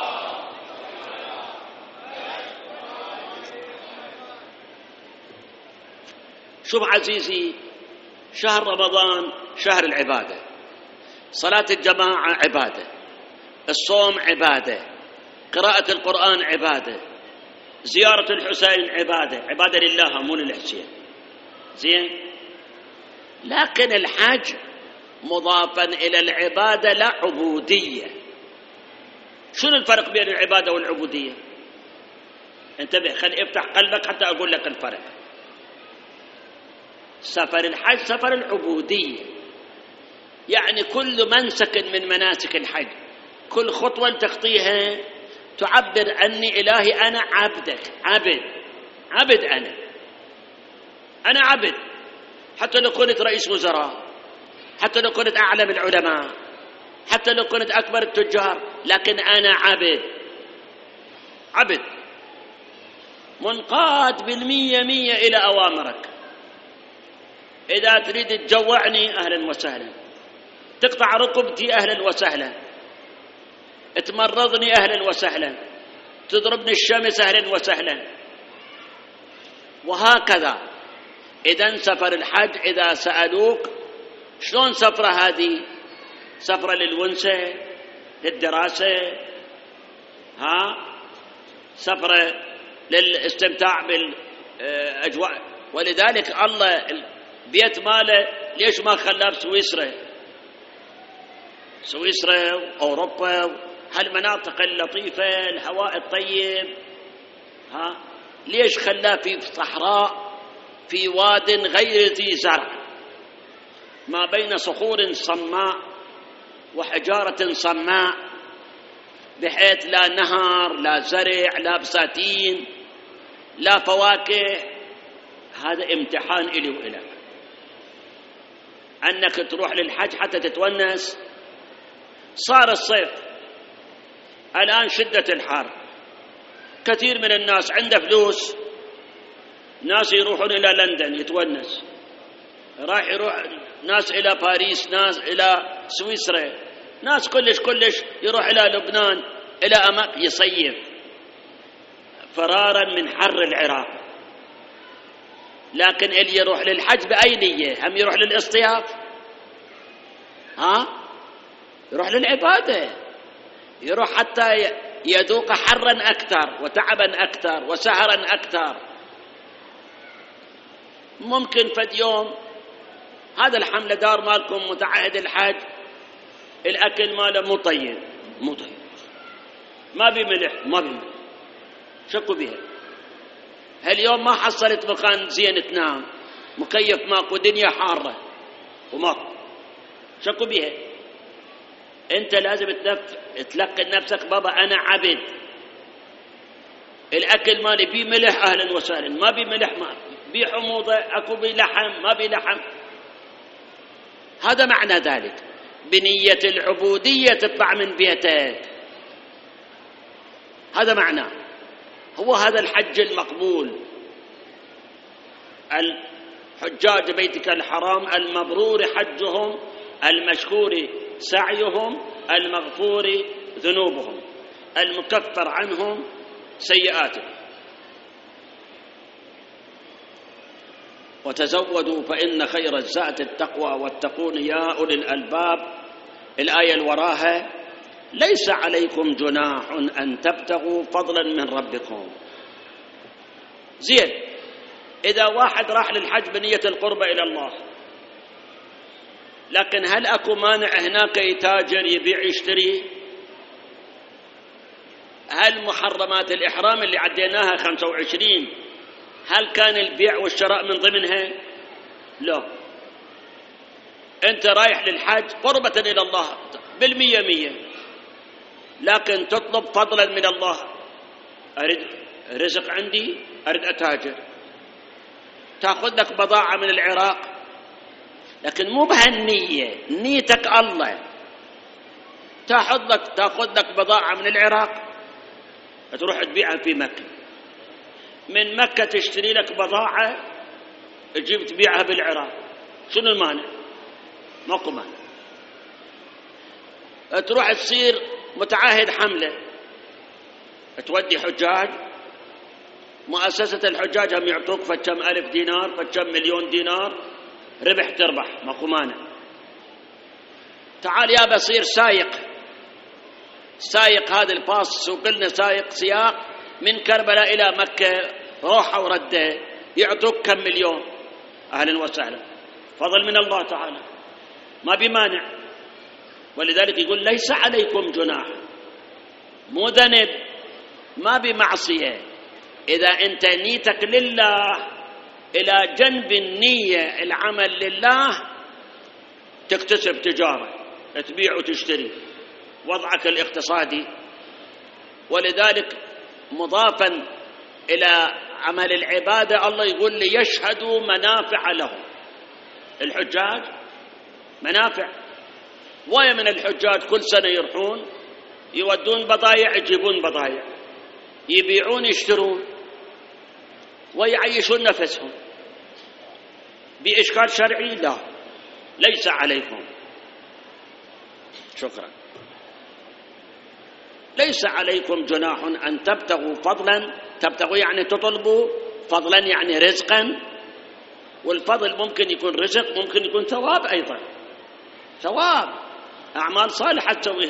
شوف عزيزي، شهر رمضان شهر العبادة، صلاة الجماعة عبادة، الصوم عبادة، قراءة القرآن عبادة، زيارة الحسين عبادة، عبادة لله مو للحسين. زين، لكن الحج مضافا إلى العبادة لا عبودية. شنو الفرق بين العبادة والعبودية؟ انتبه، خلي افتح قلبك حتى أقول لك الفرق. سفر الحج سفر العبودية، يعني كل منسك من مناسك الحج، كل خطوة تخطيها تعبر عني إلهي أنا عبدك، عبد أنا عبد. حتى لو كنت رئيس وزراء، حتى لو كنت أعلم العلماء، حتى لو كنت أكبر التجار، لكن أنا عبد منقاد 100% إلى أوامرك. إذا تريد تجوعني أهلا وسهلا، تقطع رقبتي أهلا وسهلا، تمرضني أهلا وسهلا، تضربني الشمس أهلا وسهلا، وهكذا. إذن سفر الحج إذا سألوك شلون سفرة هذه؟ سفرة للونسة، للدراسة، سفرة للاستمتاع بالأجواء. ولذلك الله البيت ماله ليش ما خلاه بسويسرا وأوروبا، هالمناطق اللطيفة، الهواء الطيب، ليش خلاه في صحراء، في واد غير ذي زرع، ما بين صخور صماء وحجارة صماء، بحيث لا نهر، لا زرع، لا بساتين، لا فواكه. هذا امتحان إلي وإلك، أنك تروح للحج حتى تتونس. صار الصيف الآن، شدة الحر، كثير من الناس عنده فلوس، ناس يروحون إلى لندن يتونس، يروح ناس إلى باريس، ناس إلى سويسرا، ناس كلش يروح إلى لبنان، إلى أماكن يصيف، فرارا من حر العراق. لكن اللي يروح للحج بأي نية؟ هم يروح للاصطياف؟ يروح للعبادة، يروح حتى يذوق حرا أكثر وتعبا أكثر وسهرا أكثر. ممكن فد يوم هذا الحملة دار مالكم متعهد الحج، الأكل ماله مو طيب، ما بملح، شكوا بها. هاليوم ما حصلت مكان زين تنام، مكيف ماكو، دنيا حارة وماكو، شكوا بها. انت لازم تلقن نفسك بابا انا عبد، الاكل مالي بيه ملح اهلا وسهلا، ما بيه ملح، ما بيه حموضه، اكو بيه لحم، ما بيه لحم. هذا معنى ذلك. بنية العبودية تطلع من بيتك، هذا معناه. هو هذا الحج المقبول، الحجاج بيتك الحرام المبرور حجهم، المشكور سعيهم، المغفور ذنوبهم، المكفر عنهم سيئاتهم. وتزودوا فإن خير الزاد التقوى واتقون يا أولي الألباب. الآية الوراها ليس عليكم جناح أن تبتغوا فضلا من ربكم. زين، إذا واحد راح للحج بنية القربة إلى الله، لكن هل أكو مانع هناك يتاجر يبيع يشتري؟ هل محرمات الإحرام اللي عديناها 25 هل كان البيع والشراء من ضمنها؟ لا. أنت رايح للحج قربة إلى الله 100%، لكن تطلب فضلا من الله. أريد رزق عندي، أريد أتاجر، تأخذ لك بضاعة من العراق، لكن مو بهالنية، نيتك الله. تأخذ لك بضاعة من العراق، تروح تبيعها في مكة، من مكة تشتري لك بضاعة تجيب تبيعها بالعراق، شنو المانع؟ ماكو مانع. تروح تصير متعهد حملة، تودي حجاج، مؤسسة الحجاج هم يعطوك فكم ألف دينار فكم مليون دينار، ربح تربح، ماكو مانع. تعال يا بصير سايق هذا الباص، وقلنا سايق سياق من كربلاء إلى مكة روحة وردة، يعطوك كم مليون، أهلا وسهلا، فضل من الله تعالى، ما بمانع. ولذلك يقول ليس عليكم جناح، مو ذنب، ما بمعصية، إذا أنت نيتك لله، إلى جنب النية العمل لله، تكتسب تجارة، تبيع وتشتري، وضعك الاقتصادي. ولذلك مضافا إلى عمل العبادة الله يقول ليشهدوا منافع لهم. الحجاج منافع، ويا من الحجاج كل سنة يروحون يودون بضايع، يجيبون بضايع، يبيعون يشترون ويعيشون نفسهم. بإشكال شرعي؟ لا، ليس عليكم. شكرا. ليس عليكم جناح أن تبتغوا فضلا، تبتغوا يعني تطلبوا، فضلا يعني رزقا، والفضل ممكن يكون رزق، ممكن يكون ثواب أيضا، ثواب أعمال صالحة تسوي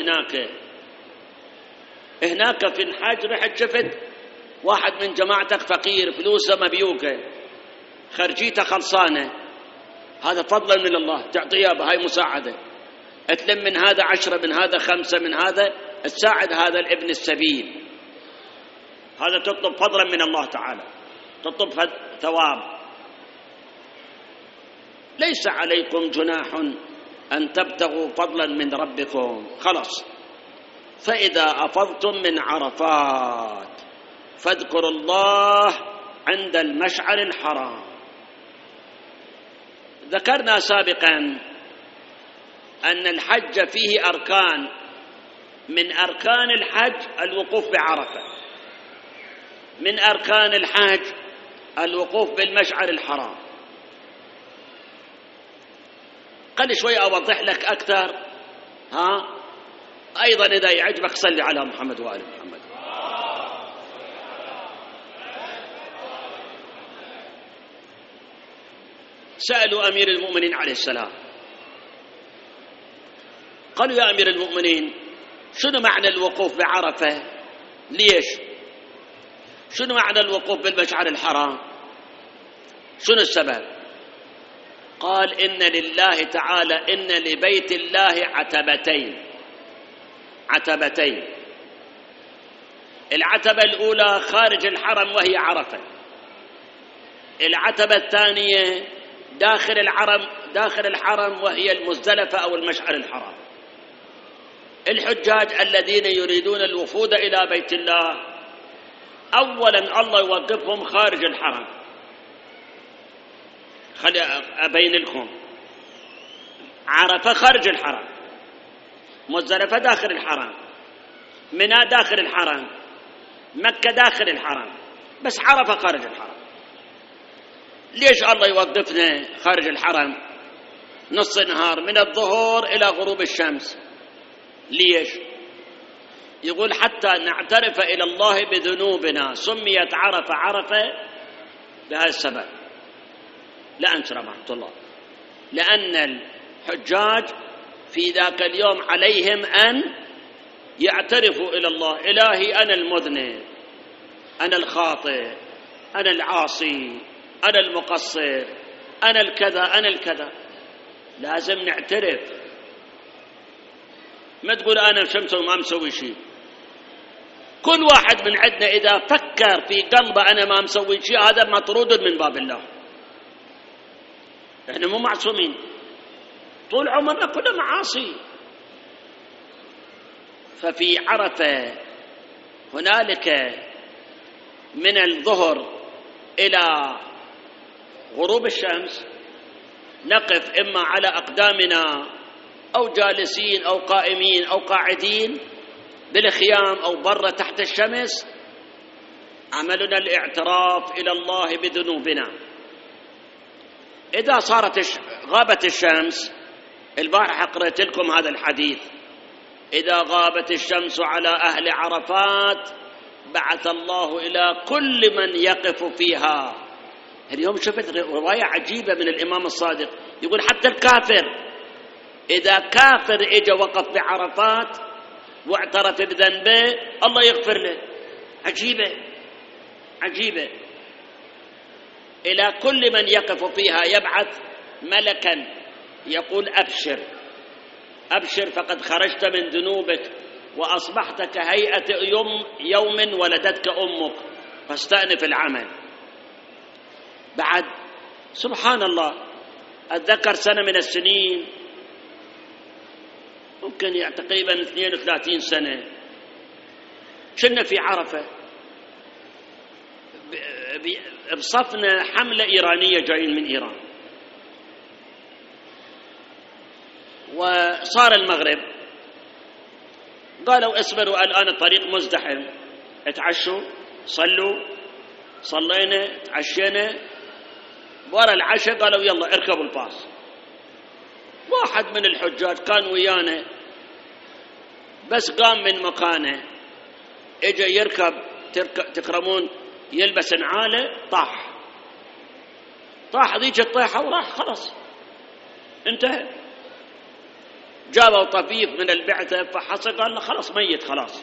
هناك في الحج. رحت شفت واحد من جماعتك فقير، فلوسه مبيوكة، خرجيته خلصانة، هذا فضلا من الله، تعطيه بهاي مساعدة، أتلم من هذا 10، من هذا 5، من هذا تساعد هذا الابن السبيل، هذا تطلب فضلا من الله تعالى، تطلب ثواب. ليس عليكم جناح أن تبتغوا فضلا من ربكم، خلاص. فإذا أفضتم من عرفات فاذكروا الله عند المشعر الحرام. ذكرنا سابقا أن الحج فيه أركان، من أركان الحج الوقوف بعرفة، من أركان الحج الوقوف بالمشعر الحرام. قل شوي أوضح لك أكثر، أيضا إذا يعجبك صلي على محمد وآل محمد. سألوا أمير المؤمنين عليه السلام، قالوا يا أمير المؤمنين شنو معنى الوقوف بعرفة؟ ليش؟ شنو معنى الوقوف بالمشعر الحرام؟ شنو السبب؟ قال إن لله تعالى، إن لبيت الله عتبتين. العتبة الأولى خارج الحرم وهي عرفة، العتبة الثانية داخل الحرم وهي المزدلفة أو المشعر الحرام. الحجاج الذين يريدون الوفود إلى بيت الله أولا الله يوقفهم خارج الحرم. خلي أبين لكم، عرفة خارج الحرم، مزدلفة داخل الحرم، منى داخل الحرم، مكة داخل الحرم، بس عرفة خارج الحرم. ليش الله يوقفنا خارج الحرم نص نهار من الظهر إلى غروب الشمس؟ ليش؟ يقول حتى نعترف إلى الله بذنوبنا، سميت عرفة بهذا السبب. لا أنسى رحمة الله، لأن الحجاج في ذاك اليوم عليهم أن يعترفوا إلى الله، إلهي أنا المذنب، أنا الخاطئ، أنا العاصي، أنا المقصر، أنا الكذا. لازم نعترف، ما تقول أنا شمسوي ما مسوي شيء. كل واحد من عندنا إذا فكر في قلبه أنا ما مسوي شيء، هذا مطرود من باب الله. إحنا مو معصومين، طول عمرنا كله معاصي. ففي عرفة هنالك من الظهر إلى غروب الشمس نقف إما على أقدامنا أو جالسين أو قائمين أو قاعدين بالخيام أو برا تحت الشمس، عملنا الاعتراف إلى الله بذنوبنا. إذا غابت الشمس، البارحة قرأت لكم هذا الحديث: إذا غابت الشمس على أهل عرفات بعث الله إلى كل من يقف فيها. اليوم شفت رواية عجيبة من الإمام الصادق، يقول حتى الكافر، إذا كافر إجا وقف بعرفات واعترف بذنبه الله يغفر له. عجيبة عجيبة. إلى كل من يقف فيها يبعث ملكا يقول: أبشر أبشر، فقد خرجت من ذنوبك وأصبحت كهيئة يوم ولدتك أمك، فاستأنف العمل. بعد سبحان الله، أتذكر سنة من السنين، ممكن تقريبا 32 سنة، كنا في عرفة بصفنا حملة إيرانية جايين من إيران، وصار المغرب، قالوا اصبروا الآن الطريق مزدحم، اتعشوا صلوا، صلينا تعشينا، ورا العشاء قالوا يلا اركبوا الباص. واحد من الحجاج كان ويانا، بس قام من مكانه اجا يركب، تكرمون، يلبس نعاله، طاح ذيك الطيحة وراح، خلاص انتهى. جابوا طفيف من البعثة فحص، قال له خلاص ميت خلاص.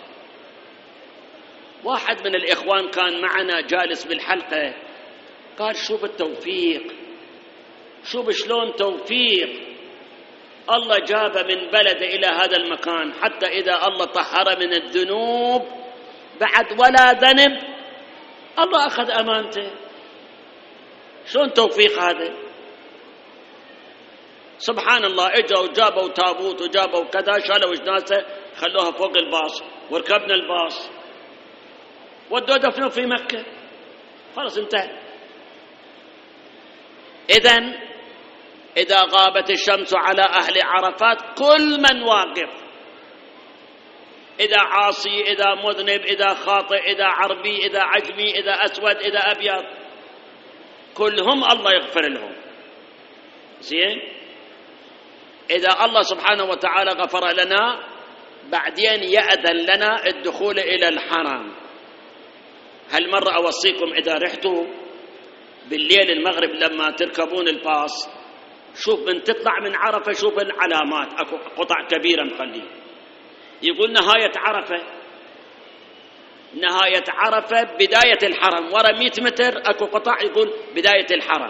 واحد من الإخوان كان معنا جالس بالحلقة، قال شوف التوفيق، شوف شلون توفيق الله جابه من بلد إلى هذا المكان، حتى إذا الله طهر من الذنوب بعد ولا ذنب الله أخذ أمانته. شلون توفيق هذا؟ سبحان الله. اجوا وجابوا تابوت وجابوا كذا، شالوا جنازة خلوها فوق الباص، وركبنا الباص ودوا دفنوا في مكة، خلاص انتهى. إذا غابت الشمس على أهل عرفات كل من واقف، إذا عاصي، إذا مذنب، إذا خاطئ، إذا عربي، إذا عجمي، إذا أسود، إذا أبيض، كلهم الله يغفر لهم. زين؟ إذا الله سبحانه وتعالى غفر لنا، بعدين يأذن لنا الدخول إلى الحرم. هالمرة أوصيكم إذا رحتوا بالليل المغرب لما تركبون الباص، شوف من تطلع من عرفة، شوف العلامات، أكو قطع كبيرة مخليه، يقول نهاية عرفة بداية الحرم، ورا 100 متر أكو قطع يقول بداية الحرم.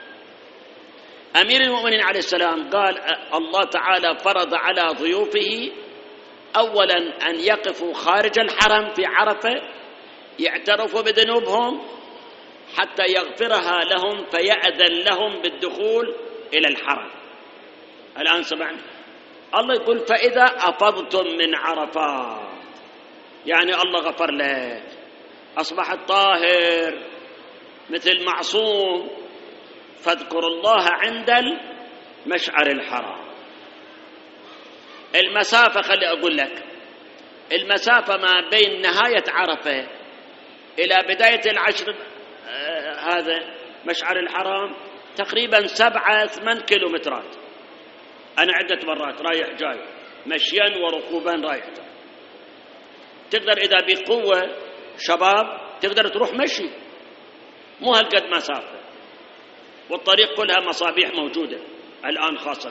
أمير المؤمنين عليه السلام قال الله تعالى فرض على ضيوفه أولا أن يقفوا خارج الحرم في عرفة، يعترفوا بذنوبهم حتى يغفرها لهم، فيأذن لهم بالدخول إلى الحرم. الآن سمعنا الله يقول فإذا أفضتم من عرفات، يعني الله غفر لك، أصبحت طاهر مثل معصوم، فاذكروا الله عند المشعر الحرام. المسافة، خلي أقول لك، المسافة ما بين نهاية عرفة إلى بداية العشر هذا مشعر الحرام تقريبا 7-8 كيلومترات. أنا عدة مرات رايح جاي، مشيا وركوبا رايح جاي. تقدر إذا بقوة شباب تقدر تروح مشي، مو هالقد مسافة، والطريق كلها مصابيح موجودة الآن خاصة.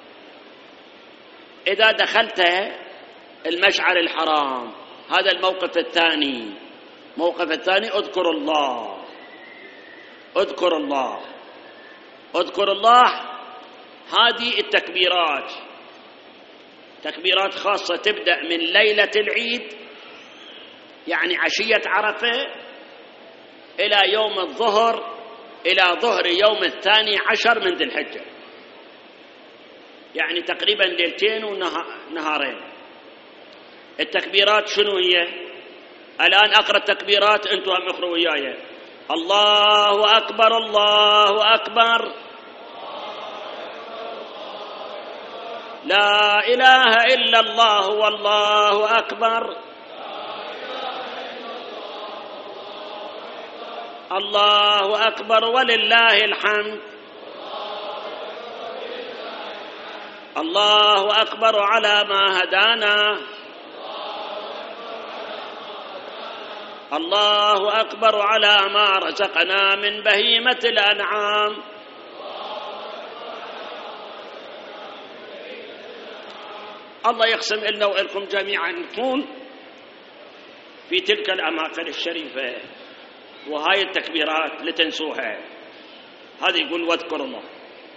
إذا دخلت المشعر الحرام، هذا الموقف الثاني. موقف الثاني اذكر الله، اذكر الله، اذكر الله. هذه التكبيرات تكبيرات خاصة تبدأ من ليلة العيد، يعني عشية عرفة، إلى يوم الظهر، إلى ظهر يوم 12 من ذي الحجة، يعني تقريبا ليلتين ونهارين. التكبيرات شنو هي؟ الآن أقرأ التكبيرات، أنتم هم اقرأوا وياي. الله أكبر، الله أكبر، لا إله إلا الله والله أكبر، الله أكبر ولله الحمد. الله أكبر على ما هدانا. الله أكبر على ما رزقنا من بهيمة الأنعام. الله يقسم لنا وإلكم جميعا نكون في تلك الأماكن الشريفة وهاي التكبيرات لتنسوها. هذا يقول واذكروا الله،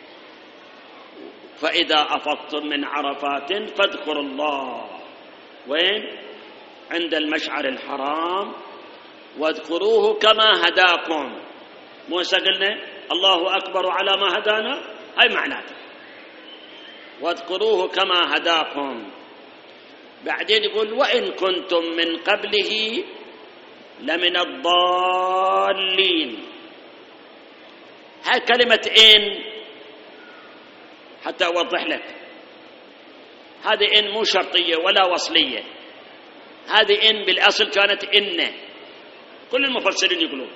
فإذا أفضتم من عرفات فاذكروا الله. وين؟ عند المشعر الحرام، واذكروه كما هداكم. موسى قلنا الله أكبر على ما هدانا، هاي معناته واذكروه كما هداكم. بعدين يقول وإن كنتم من قبله لمن الضالين. هاي كلمة إن حتى أوضح لك، هذه إن مو شرطية ولا وصلية، هذه إن بالأصل كانت إن. كل المفسرين يقولون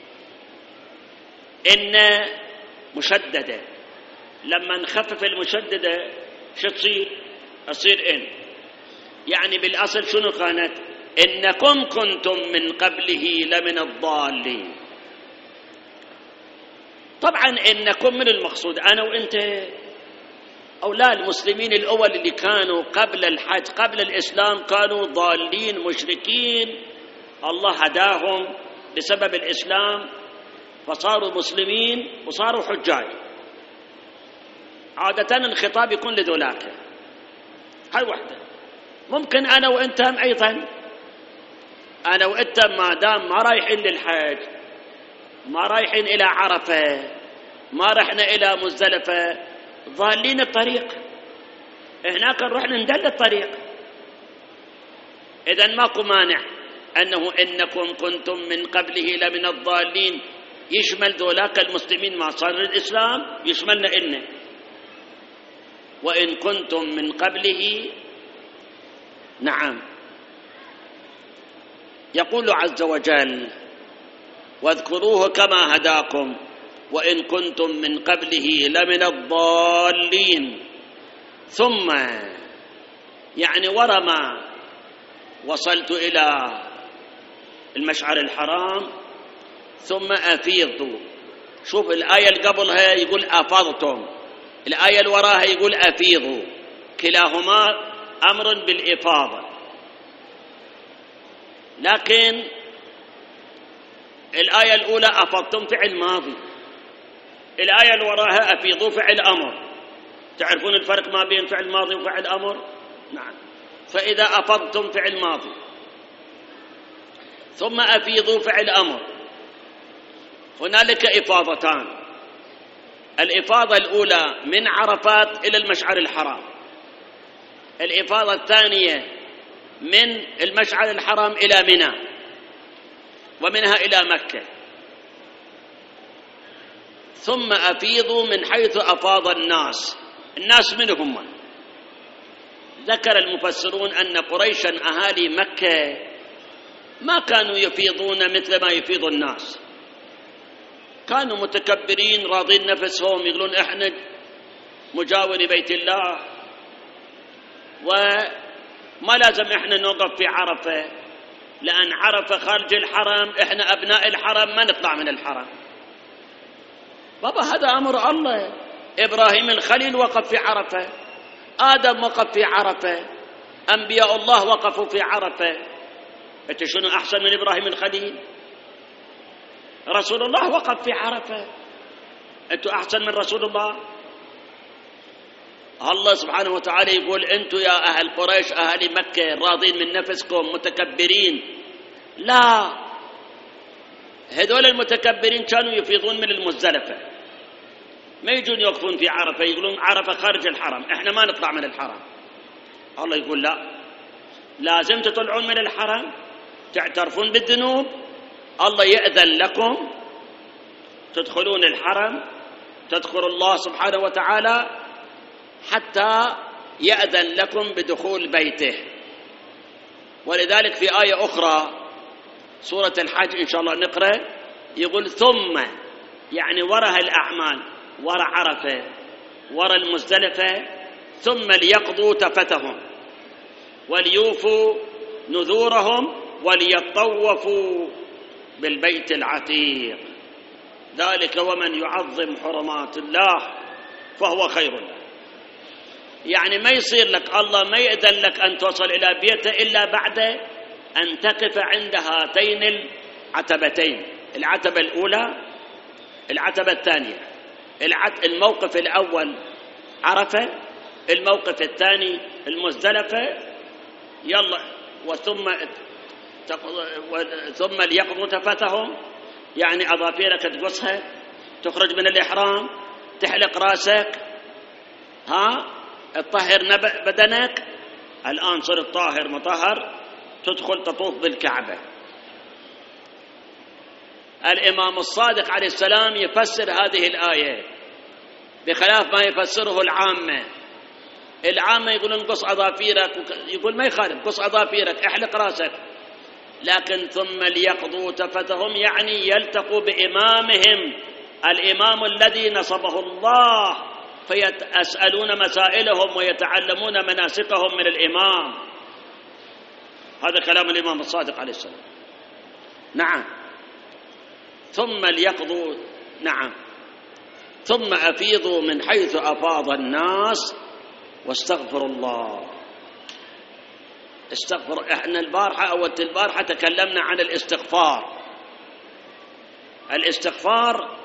إن مشددة، لما نخفف المشددة شو تصير إن. يعني بالأصل شنو كانت؟ إنكم كنتم من قبله لمن الضالين. طبعا إنكم من المقصود أنا وإنت أو لا؟ المسلمين الأول اللي كانوا قبل الحج قبل الإسلام كانوا ضالين مشركين، الله هداهم بسبب الإسلام فصاروا مسلمين وصاروا حجاج. عادة الخطاب يكون لذولاك. هاي واحدة. ممكن أنا وإنت أيضا، أنا وإنت ما دام ما رايحين للحج، ما رايحين إلى عرفة، ما رحنا إلى مزدلفة، ضالين الطريق، هناك نروح ندل الطريق. إذن ماكو مانع أنه إنكم كنتم من قبله لمن الضالين يشمل ذولاك المسلمين ما صار الإسلام، يشملنا إنه وإن كنتم من قبله. نعم، يقول عز وجل واذكروه كما هداكم وإن كنتم من قبله لمن الضالين. ثم يعني ورا ما وصلت إلى المشعر الحرام ثم أفيضوا. شوف الآية اللي قبلها يقول أفضتم، الآية اللي وراها يقول أفيضوا، كلاهما أمر بالإفاضة. لكن الآية الأولى أفضتم فعل ماضي، الآية اللي وراها أفيضوا فعل أمر. تعرفون الفرق ما بين فعل ماضي وفعل أمر؟ نعم. فإذا أفضتم فعل ماضي ثم أفيضوا فعل أمر، هنالك إفاضتان. الإفاضة الأولى من عرفات إلى المشعر الحرام، الإفاضة الثانية من المشعر الحرام إلى منى ومنها إلى مكة. ثم أفيضوا من حيث أفاض الناس. الناس من هم؟ ذكر المفسرون أن قريشا أهالي مكة ما كانوا يفيضون مثل ما يفيض الناس، كانوا متكبرين راضين نفسهم، يقولون احنا مجاور بيت الله وما لازم احنا نوقف في عرفة، لأن عرفة خارج الحرم، احنا أبناء الحرم ما نطلع من الحرم. بابا هذا أمر الله. إبراهيم الخليل وقف في عرفة، آدم وقف في عرفة، أنبياء الله وقفوا في عرفة. أنت شنو أحسن من إبراهيم الخليل؟ رسول الله وقف في عرفة، أنتوا أحسن من رسول الله؟ الله سبحانه وتعالى يقول أنتوا يا أهل قريش أهل مكة راضين من نفسكم متكبرين. لا، هذول المتكبرين كانوا يفيضون من المزدلفة، ما يجون يوقفون في عرفة، يقولون عرفة خارج الحرم، احنا ما نطلع من الحرم. الله يقول لا، لازم تطلعون من الحرم، تعترفون بالذنوب، الله يأذن لكم تدخلون الحرم، تذكروا الله سبحانه وتعالى حتى يأذن لكم بدخول بيته. ولذلك في آية أخرى سورة الحج إن شاء الله نقرأ، يقول ثم يعني وراء الأعمال، وراء عرفة، وراء المزدلفة، ثم ليقضوا تفتهم وليوفوا نذورهم وليطوفوا بالبيت العتيق، ذلك ومن يعظم حرمات الله فهو خير له. يعني ما يصير لك، الله ما يأذن لك أن توصل إلى بيته إلا بعد أن تقف عند هاتين العتبتين، العتبة الأولى، العتبة الثانية. الموقف الأول عرفة، الموقف الثاني المزدلفة. يلا ثم ليقضوا تفتهم، يعني أظافيرك تقصها، تخرج من الإحرام، تحلق راسك، تطهر بدنك، الآن صرت طاهر مطهر، تدخل تطوف بالكعبة. الإمام الصادق عليه السلام يفسر هذه الآية بخلاف ما يفسره العامة يقولون قص أظافيرك، يقول ما يخالف، قص أظافيرك، احلق راسك، لكن ثم ليقضوا تفتهم يعني يلتقوا بإمامهم، الإمام الذي نصبه الله، فيسألون مسائلهم ويتعلمون مناسكهم من الإمام. هذا كلام الإمام الصادق عليه السلام. نعم. ثم ليقضوا، نعم، ثم أفيضوا من حيث أفاض الناس واستغفروا الله. استغفر. احنا البارحة تكلمنا عن الاستغفار. الاستغفار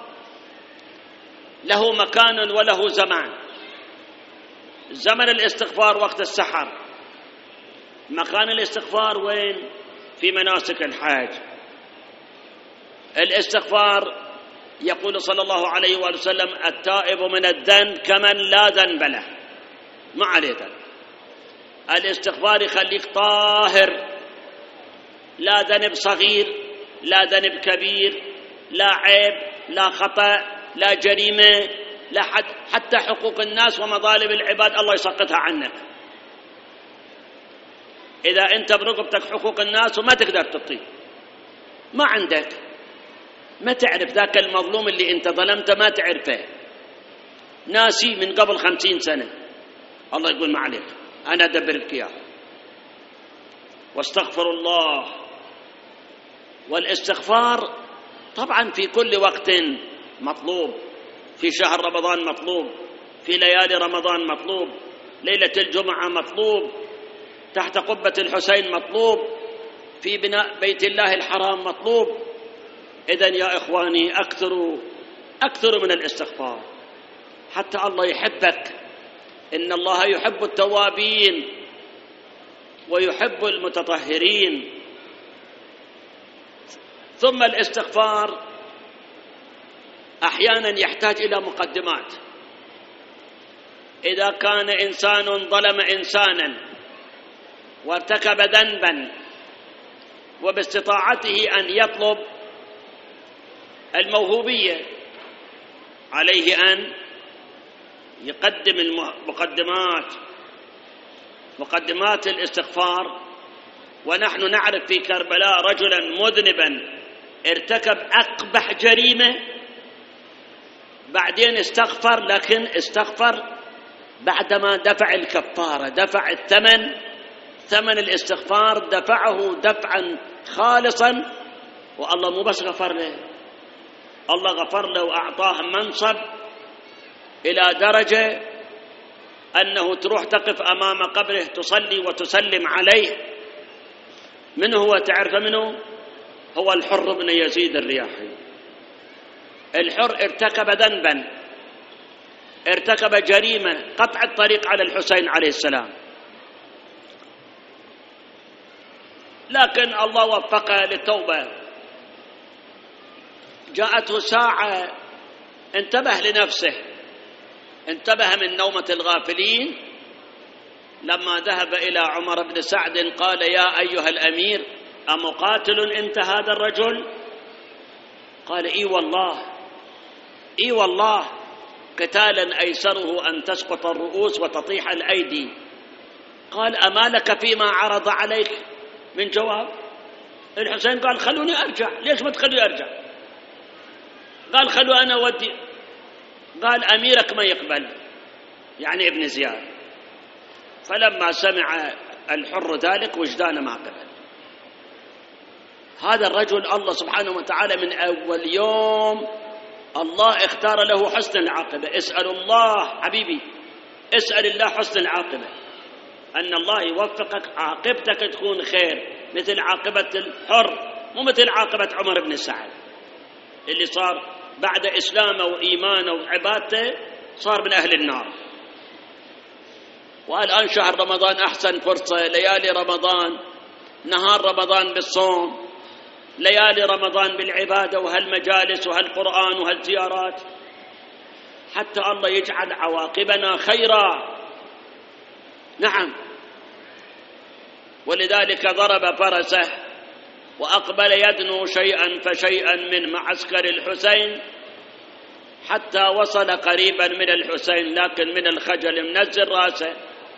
له مكان وله زمان. زمن الاستغفار وقت السحر. مكان الاستغفار وين؟ في مناسك الحج. الاستغفار يقول صلى الله عليه وآله وسلم: التائب من الذنب كمن لا ذنب له، ما عليه ذنب. الاستغفار يخليك طاهر، لا ذنب صغير، لا ذنب كبير، لا عيب، لا خطأ، لا جريمة، لا حتى حقوق الناس ومظالم العباد الله يسقطها عنك. إذا أنت برقبتك حقوق الناس وما تقدر تطيع، ما عندك، ما تعرف ذاك المظلوم اللي أنت ظلمته، ما تعرفه، ناسي من قبل 50 سنة، الله يقول ما عليك، أنا أدبر لك إياه. واستغفر الله. والاستغفار طبعا في كل وقت مطلوب، في شهر رمضان مطلوب، في ليالي رمضان مطلوب، ليلة الجمعة مطلوب، تحت قبة الحسين مطلوب، في بناء بيت الله الحرام مطلوب. إذن يا إخواني أكثروا من الاستغفار حتى الله يحبك. إن الله يحب التوابين ويحب المتطهرين. ثم الاستغفار أحيانا يحتاج إلى مقدمات. إذا كان إنسان ظلم إنسانا وارتكب ذنبا وباستطاعته أن يطلب الموهوبية، عليه أن يقدم مقدمات الاستغفار. ونحن نعرف في كربلاء رجلا مذنبا ارتكب أقبح جريمة، بعدين استغفر، لكن استغفر بعدما دفع الكفارة، دفع ثمن الاستغفار، دفعه دفعا خالصا، والله مو بس غفر له، الله غفر له وأعطاه منصب إلى درجة أنه تروح تقف أمام قبره تصلي وتسلم عليه. من هو؟ تعرف منه؟ هو الحر بن يزيد الرياحي. الحر ارتكب ذنبا، ارتكب جريمة، قطع الطريق على الحسين عليه السلام، لكن الله وفقه للتوبة. جاءته ساعة انتبه لنفسه، انتبه من نومة الغافلين، لما ذهب إلى عمر بن سعد قال: يا أيها الأمير، أمقاتل أنت هذا الرجل؟ قال: إي والله قتالا أيسره أن تسقط الرؤوس وتطيح الأيدي. قال: أما لك فيما عرض عليك من جواب؟ الحسين قال: خلوني أرجع. ليش ما تخلوني أرجع؟ قال خلوا أنا ودي. قال أميرك ما يقبل، يعني ابن زياد. فلما سمع الحر ذلك وجدانه ما قبل. هذا الرجل الله سبحانه وتعالى من أول يوم الله اختار له حسن العاقبة. اسأل الله حبيبي، اسأل الله حسن العاقبة، أن الله يوفقك عاقبتك تكون خير مثل عاقبة الحر، مو مثل عاقبة عمر بن سعد اللي صار بعد إسلامه وإيمانه وعبادته صار من أهل النار. والآن شهر رمضان أحسن فرصة، ليالي رمضان، نهار رمضان بالصوم، ليالي رمضان بالعبادة وهالمجالس وهالقرآن وهالزيارات، حتى الله يجعل عواقبنا خيرا. نعم. ولذلك ضرب فرسه وأقبل يدنو شيئا فشيئا من معسكر الحسين حتى وصل قريبا من الحسين، لكن من الخجل منزل راسه.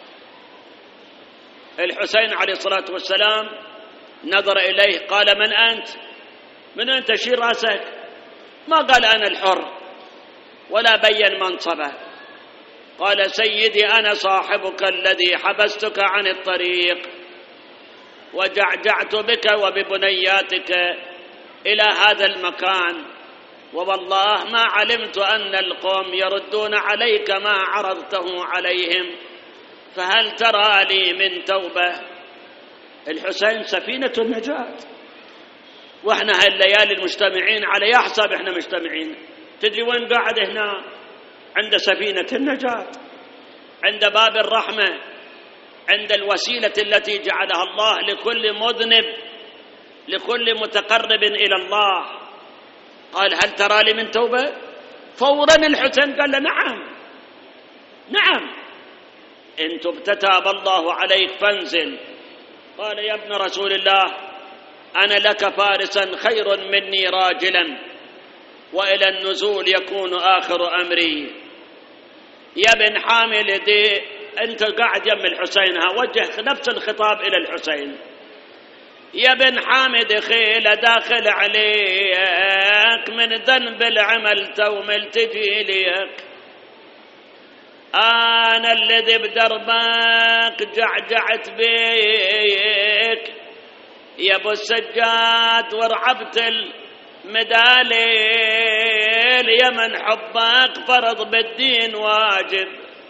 الحسين عليه الصلاة والسلام نظر إليه قال من أنت؟ من أنت؟ شيل راسك. ما قال أنا الحر ولا بين منصبه. قال سيدي أنا صاحبك الذي حبستك عن الطريق وجعجعت بك وببنياتك إلى هذا المكان، ووالله ما علمت أن القوم يردون عليك ما عرضته عليهم، فهل ترى لي من توبة؟ الحسين سفينة النجاة، واحنا هالليالي المجتمعين على يحسب احنا مجتمعين. تدري وين قاعد هنا؟ عند سفينة النجاة، عند باب الرحمة، عند الوسيلة التي جعلها الله لكل مذنب، لكل متقرب إلى الله. قال هل ترى لي من توبة؟ فورا الحسين قال له نعم نعم، إن تبت تاب الله عليك فانزل. قال يا ابن رسول الله أنا لك فارسا خير مني راجلا، وإلى النزول يكون آخر أمري. يا ابن حامل دي، أنت قاعد يم الحسين، وجه نفس الخطاب إلى الحسين. يا ابن حامد خيل داخل عليك، من ذنب العمل تو ملتجي ليك، أنا الذي بدربك جعجعت بيك يا أبو السجاد ورعبت المداليل، يا من حبك فرض بالدين واجب.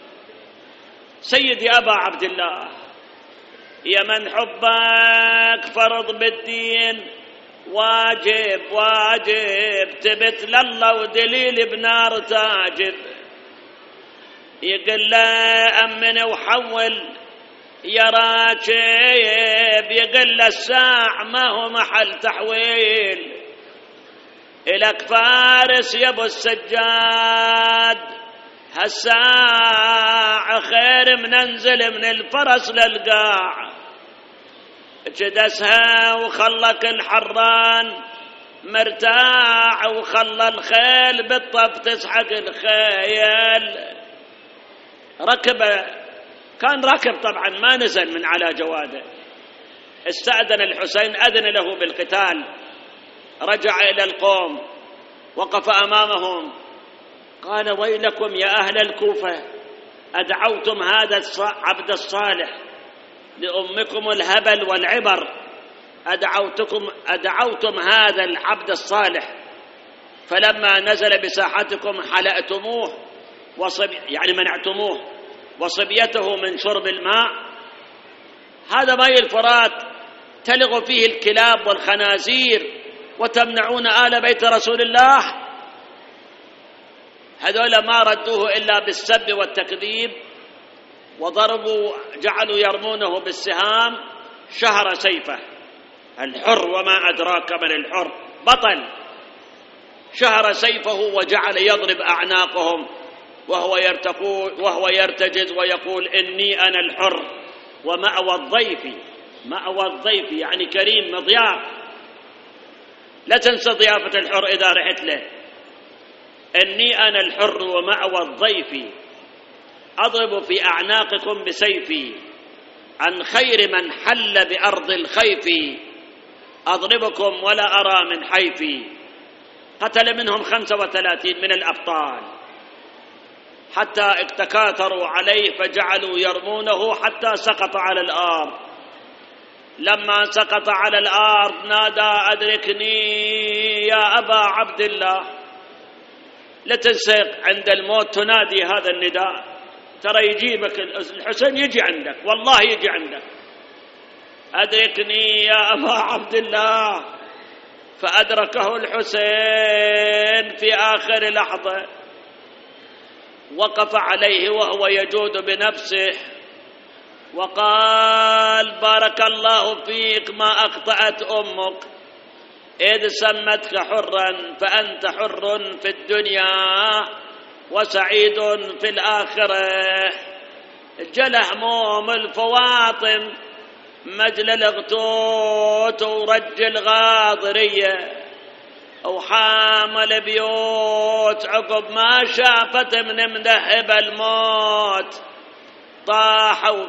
سيدي أبا عبد الله، يا من حبك فرض بالدين واجب واجب، تبت لله ودليل بنار تاجب. يقول له أمن وحول يا راكب، يقول له الساع ما هو محل تحويل، إلك فارس يا أبو السجاد، هالساعة خير مننزل من الفرس للقاع. جدسها وخلك الحران مرتاع، وخلى الخيل بالطف تسحق الخيل. ركبه، كان راكب طبعا ما نزل من على جواده. استأذن الحسين، أذن له بالقتال، رجع إلى القوم، وقف أمامهم قال ويلكم يا أهل الكوفة، أدعوتم هذا العبد الصالح لأمكم الهبل والعبر، أدعوتم هذا العبد الصالح، فلما نزل بساحتكم حلأتموه يعني منعتموه وصبيته من شرب الماء. هذا ماء الفرات تلغ فيه الكلاب والخنازير، وتمنعون آل بيت رسول الله. هذول ما ردوه إلا بالسب والتكذيب، وضربوا جعلوا يرمونه بالسهام. شهر سيفه الحر، وما أدراك من الحر، بطل. شهر سيفه وجعل يضرب أعناقهم وهو يرتجز ويقول إني أنا الحر ومأوى الضيف. مأوى الضيف يعني كريم مضياف، لا تنسى ضيافة الحر إذا رحت له. إني أنا الحر ومأوى الضيف، أضرب في أعناقكم بسيفي، عن خير من حل بأرض الخيف، أضربكم ولا أرى من حيفي. قتل منهم 35 من الأبطال، حتى تكاثروا عليه فجعلوا يرمونه حتى سقط على الأرض. لما سقط على الأرض نادى: أدركني يا أبا عبد الله. لا تنسى عند الموت تنادي هذا النداء، ترى يجيبك الحسين، يجي عندك، والله يجي عندك. أدركني يا أبا عبد الله. فأدركه الحسين في آخر لحظة، وقف عليه وهو يجود بنفسه وقال: بارك الله فيك، ما أخطأت أمك إذ سمتك حرا، فأنت حر في الدنيا وسعيد في الآخرة. جل هموم الفواطم مجل الغتوت ورجل غاضرية، وحامل بيوت عقب ما شافت من مذهب الموت. طاحوا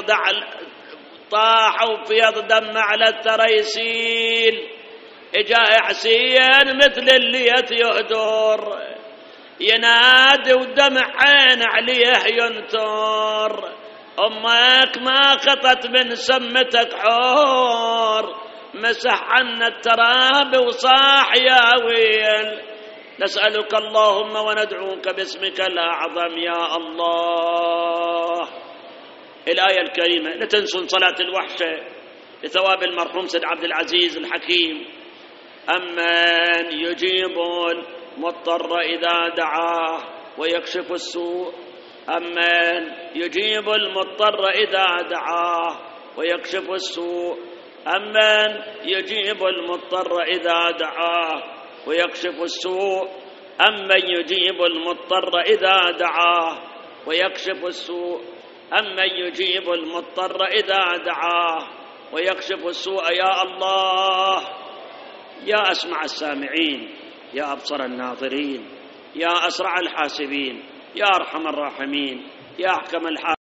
في يض دم على التريسيل، إجا حسين مثل اللي يهدر ينادي ودمع عين عليه ينثر. أمك ما خطت من سمتك حور، مسح عنا التراب وصاح يا ويل. نسألك اللهم وندعوك باسمك الأعظم يا الله. الآية الكريمة. لا تنسون صلاة الوحشة لثواب المرحوم سيد عبد العزيز الحكيم. أمن يجيب المضطر إذا دعاه ويكشف السوء. أمن يجيب المضطر إذا دعاه ويكشف السوء. أمن يجيب المضطر إذا دعاه ويكشف السوء. أمن يجيب المضطر إذا دعاه ويكشف السوء. أمن يجيب المضطر إذا دعاه ويكشف السوء. يا الله، يا أسمع السامعين، يا أبصر الناظرين، يا أسرع الحاسبين، يا أرحم الراحمين، يا أحكم الحاكمين.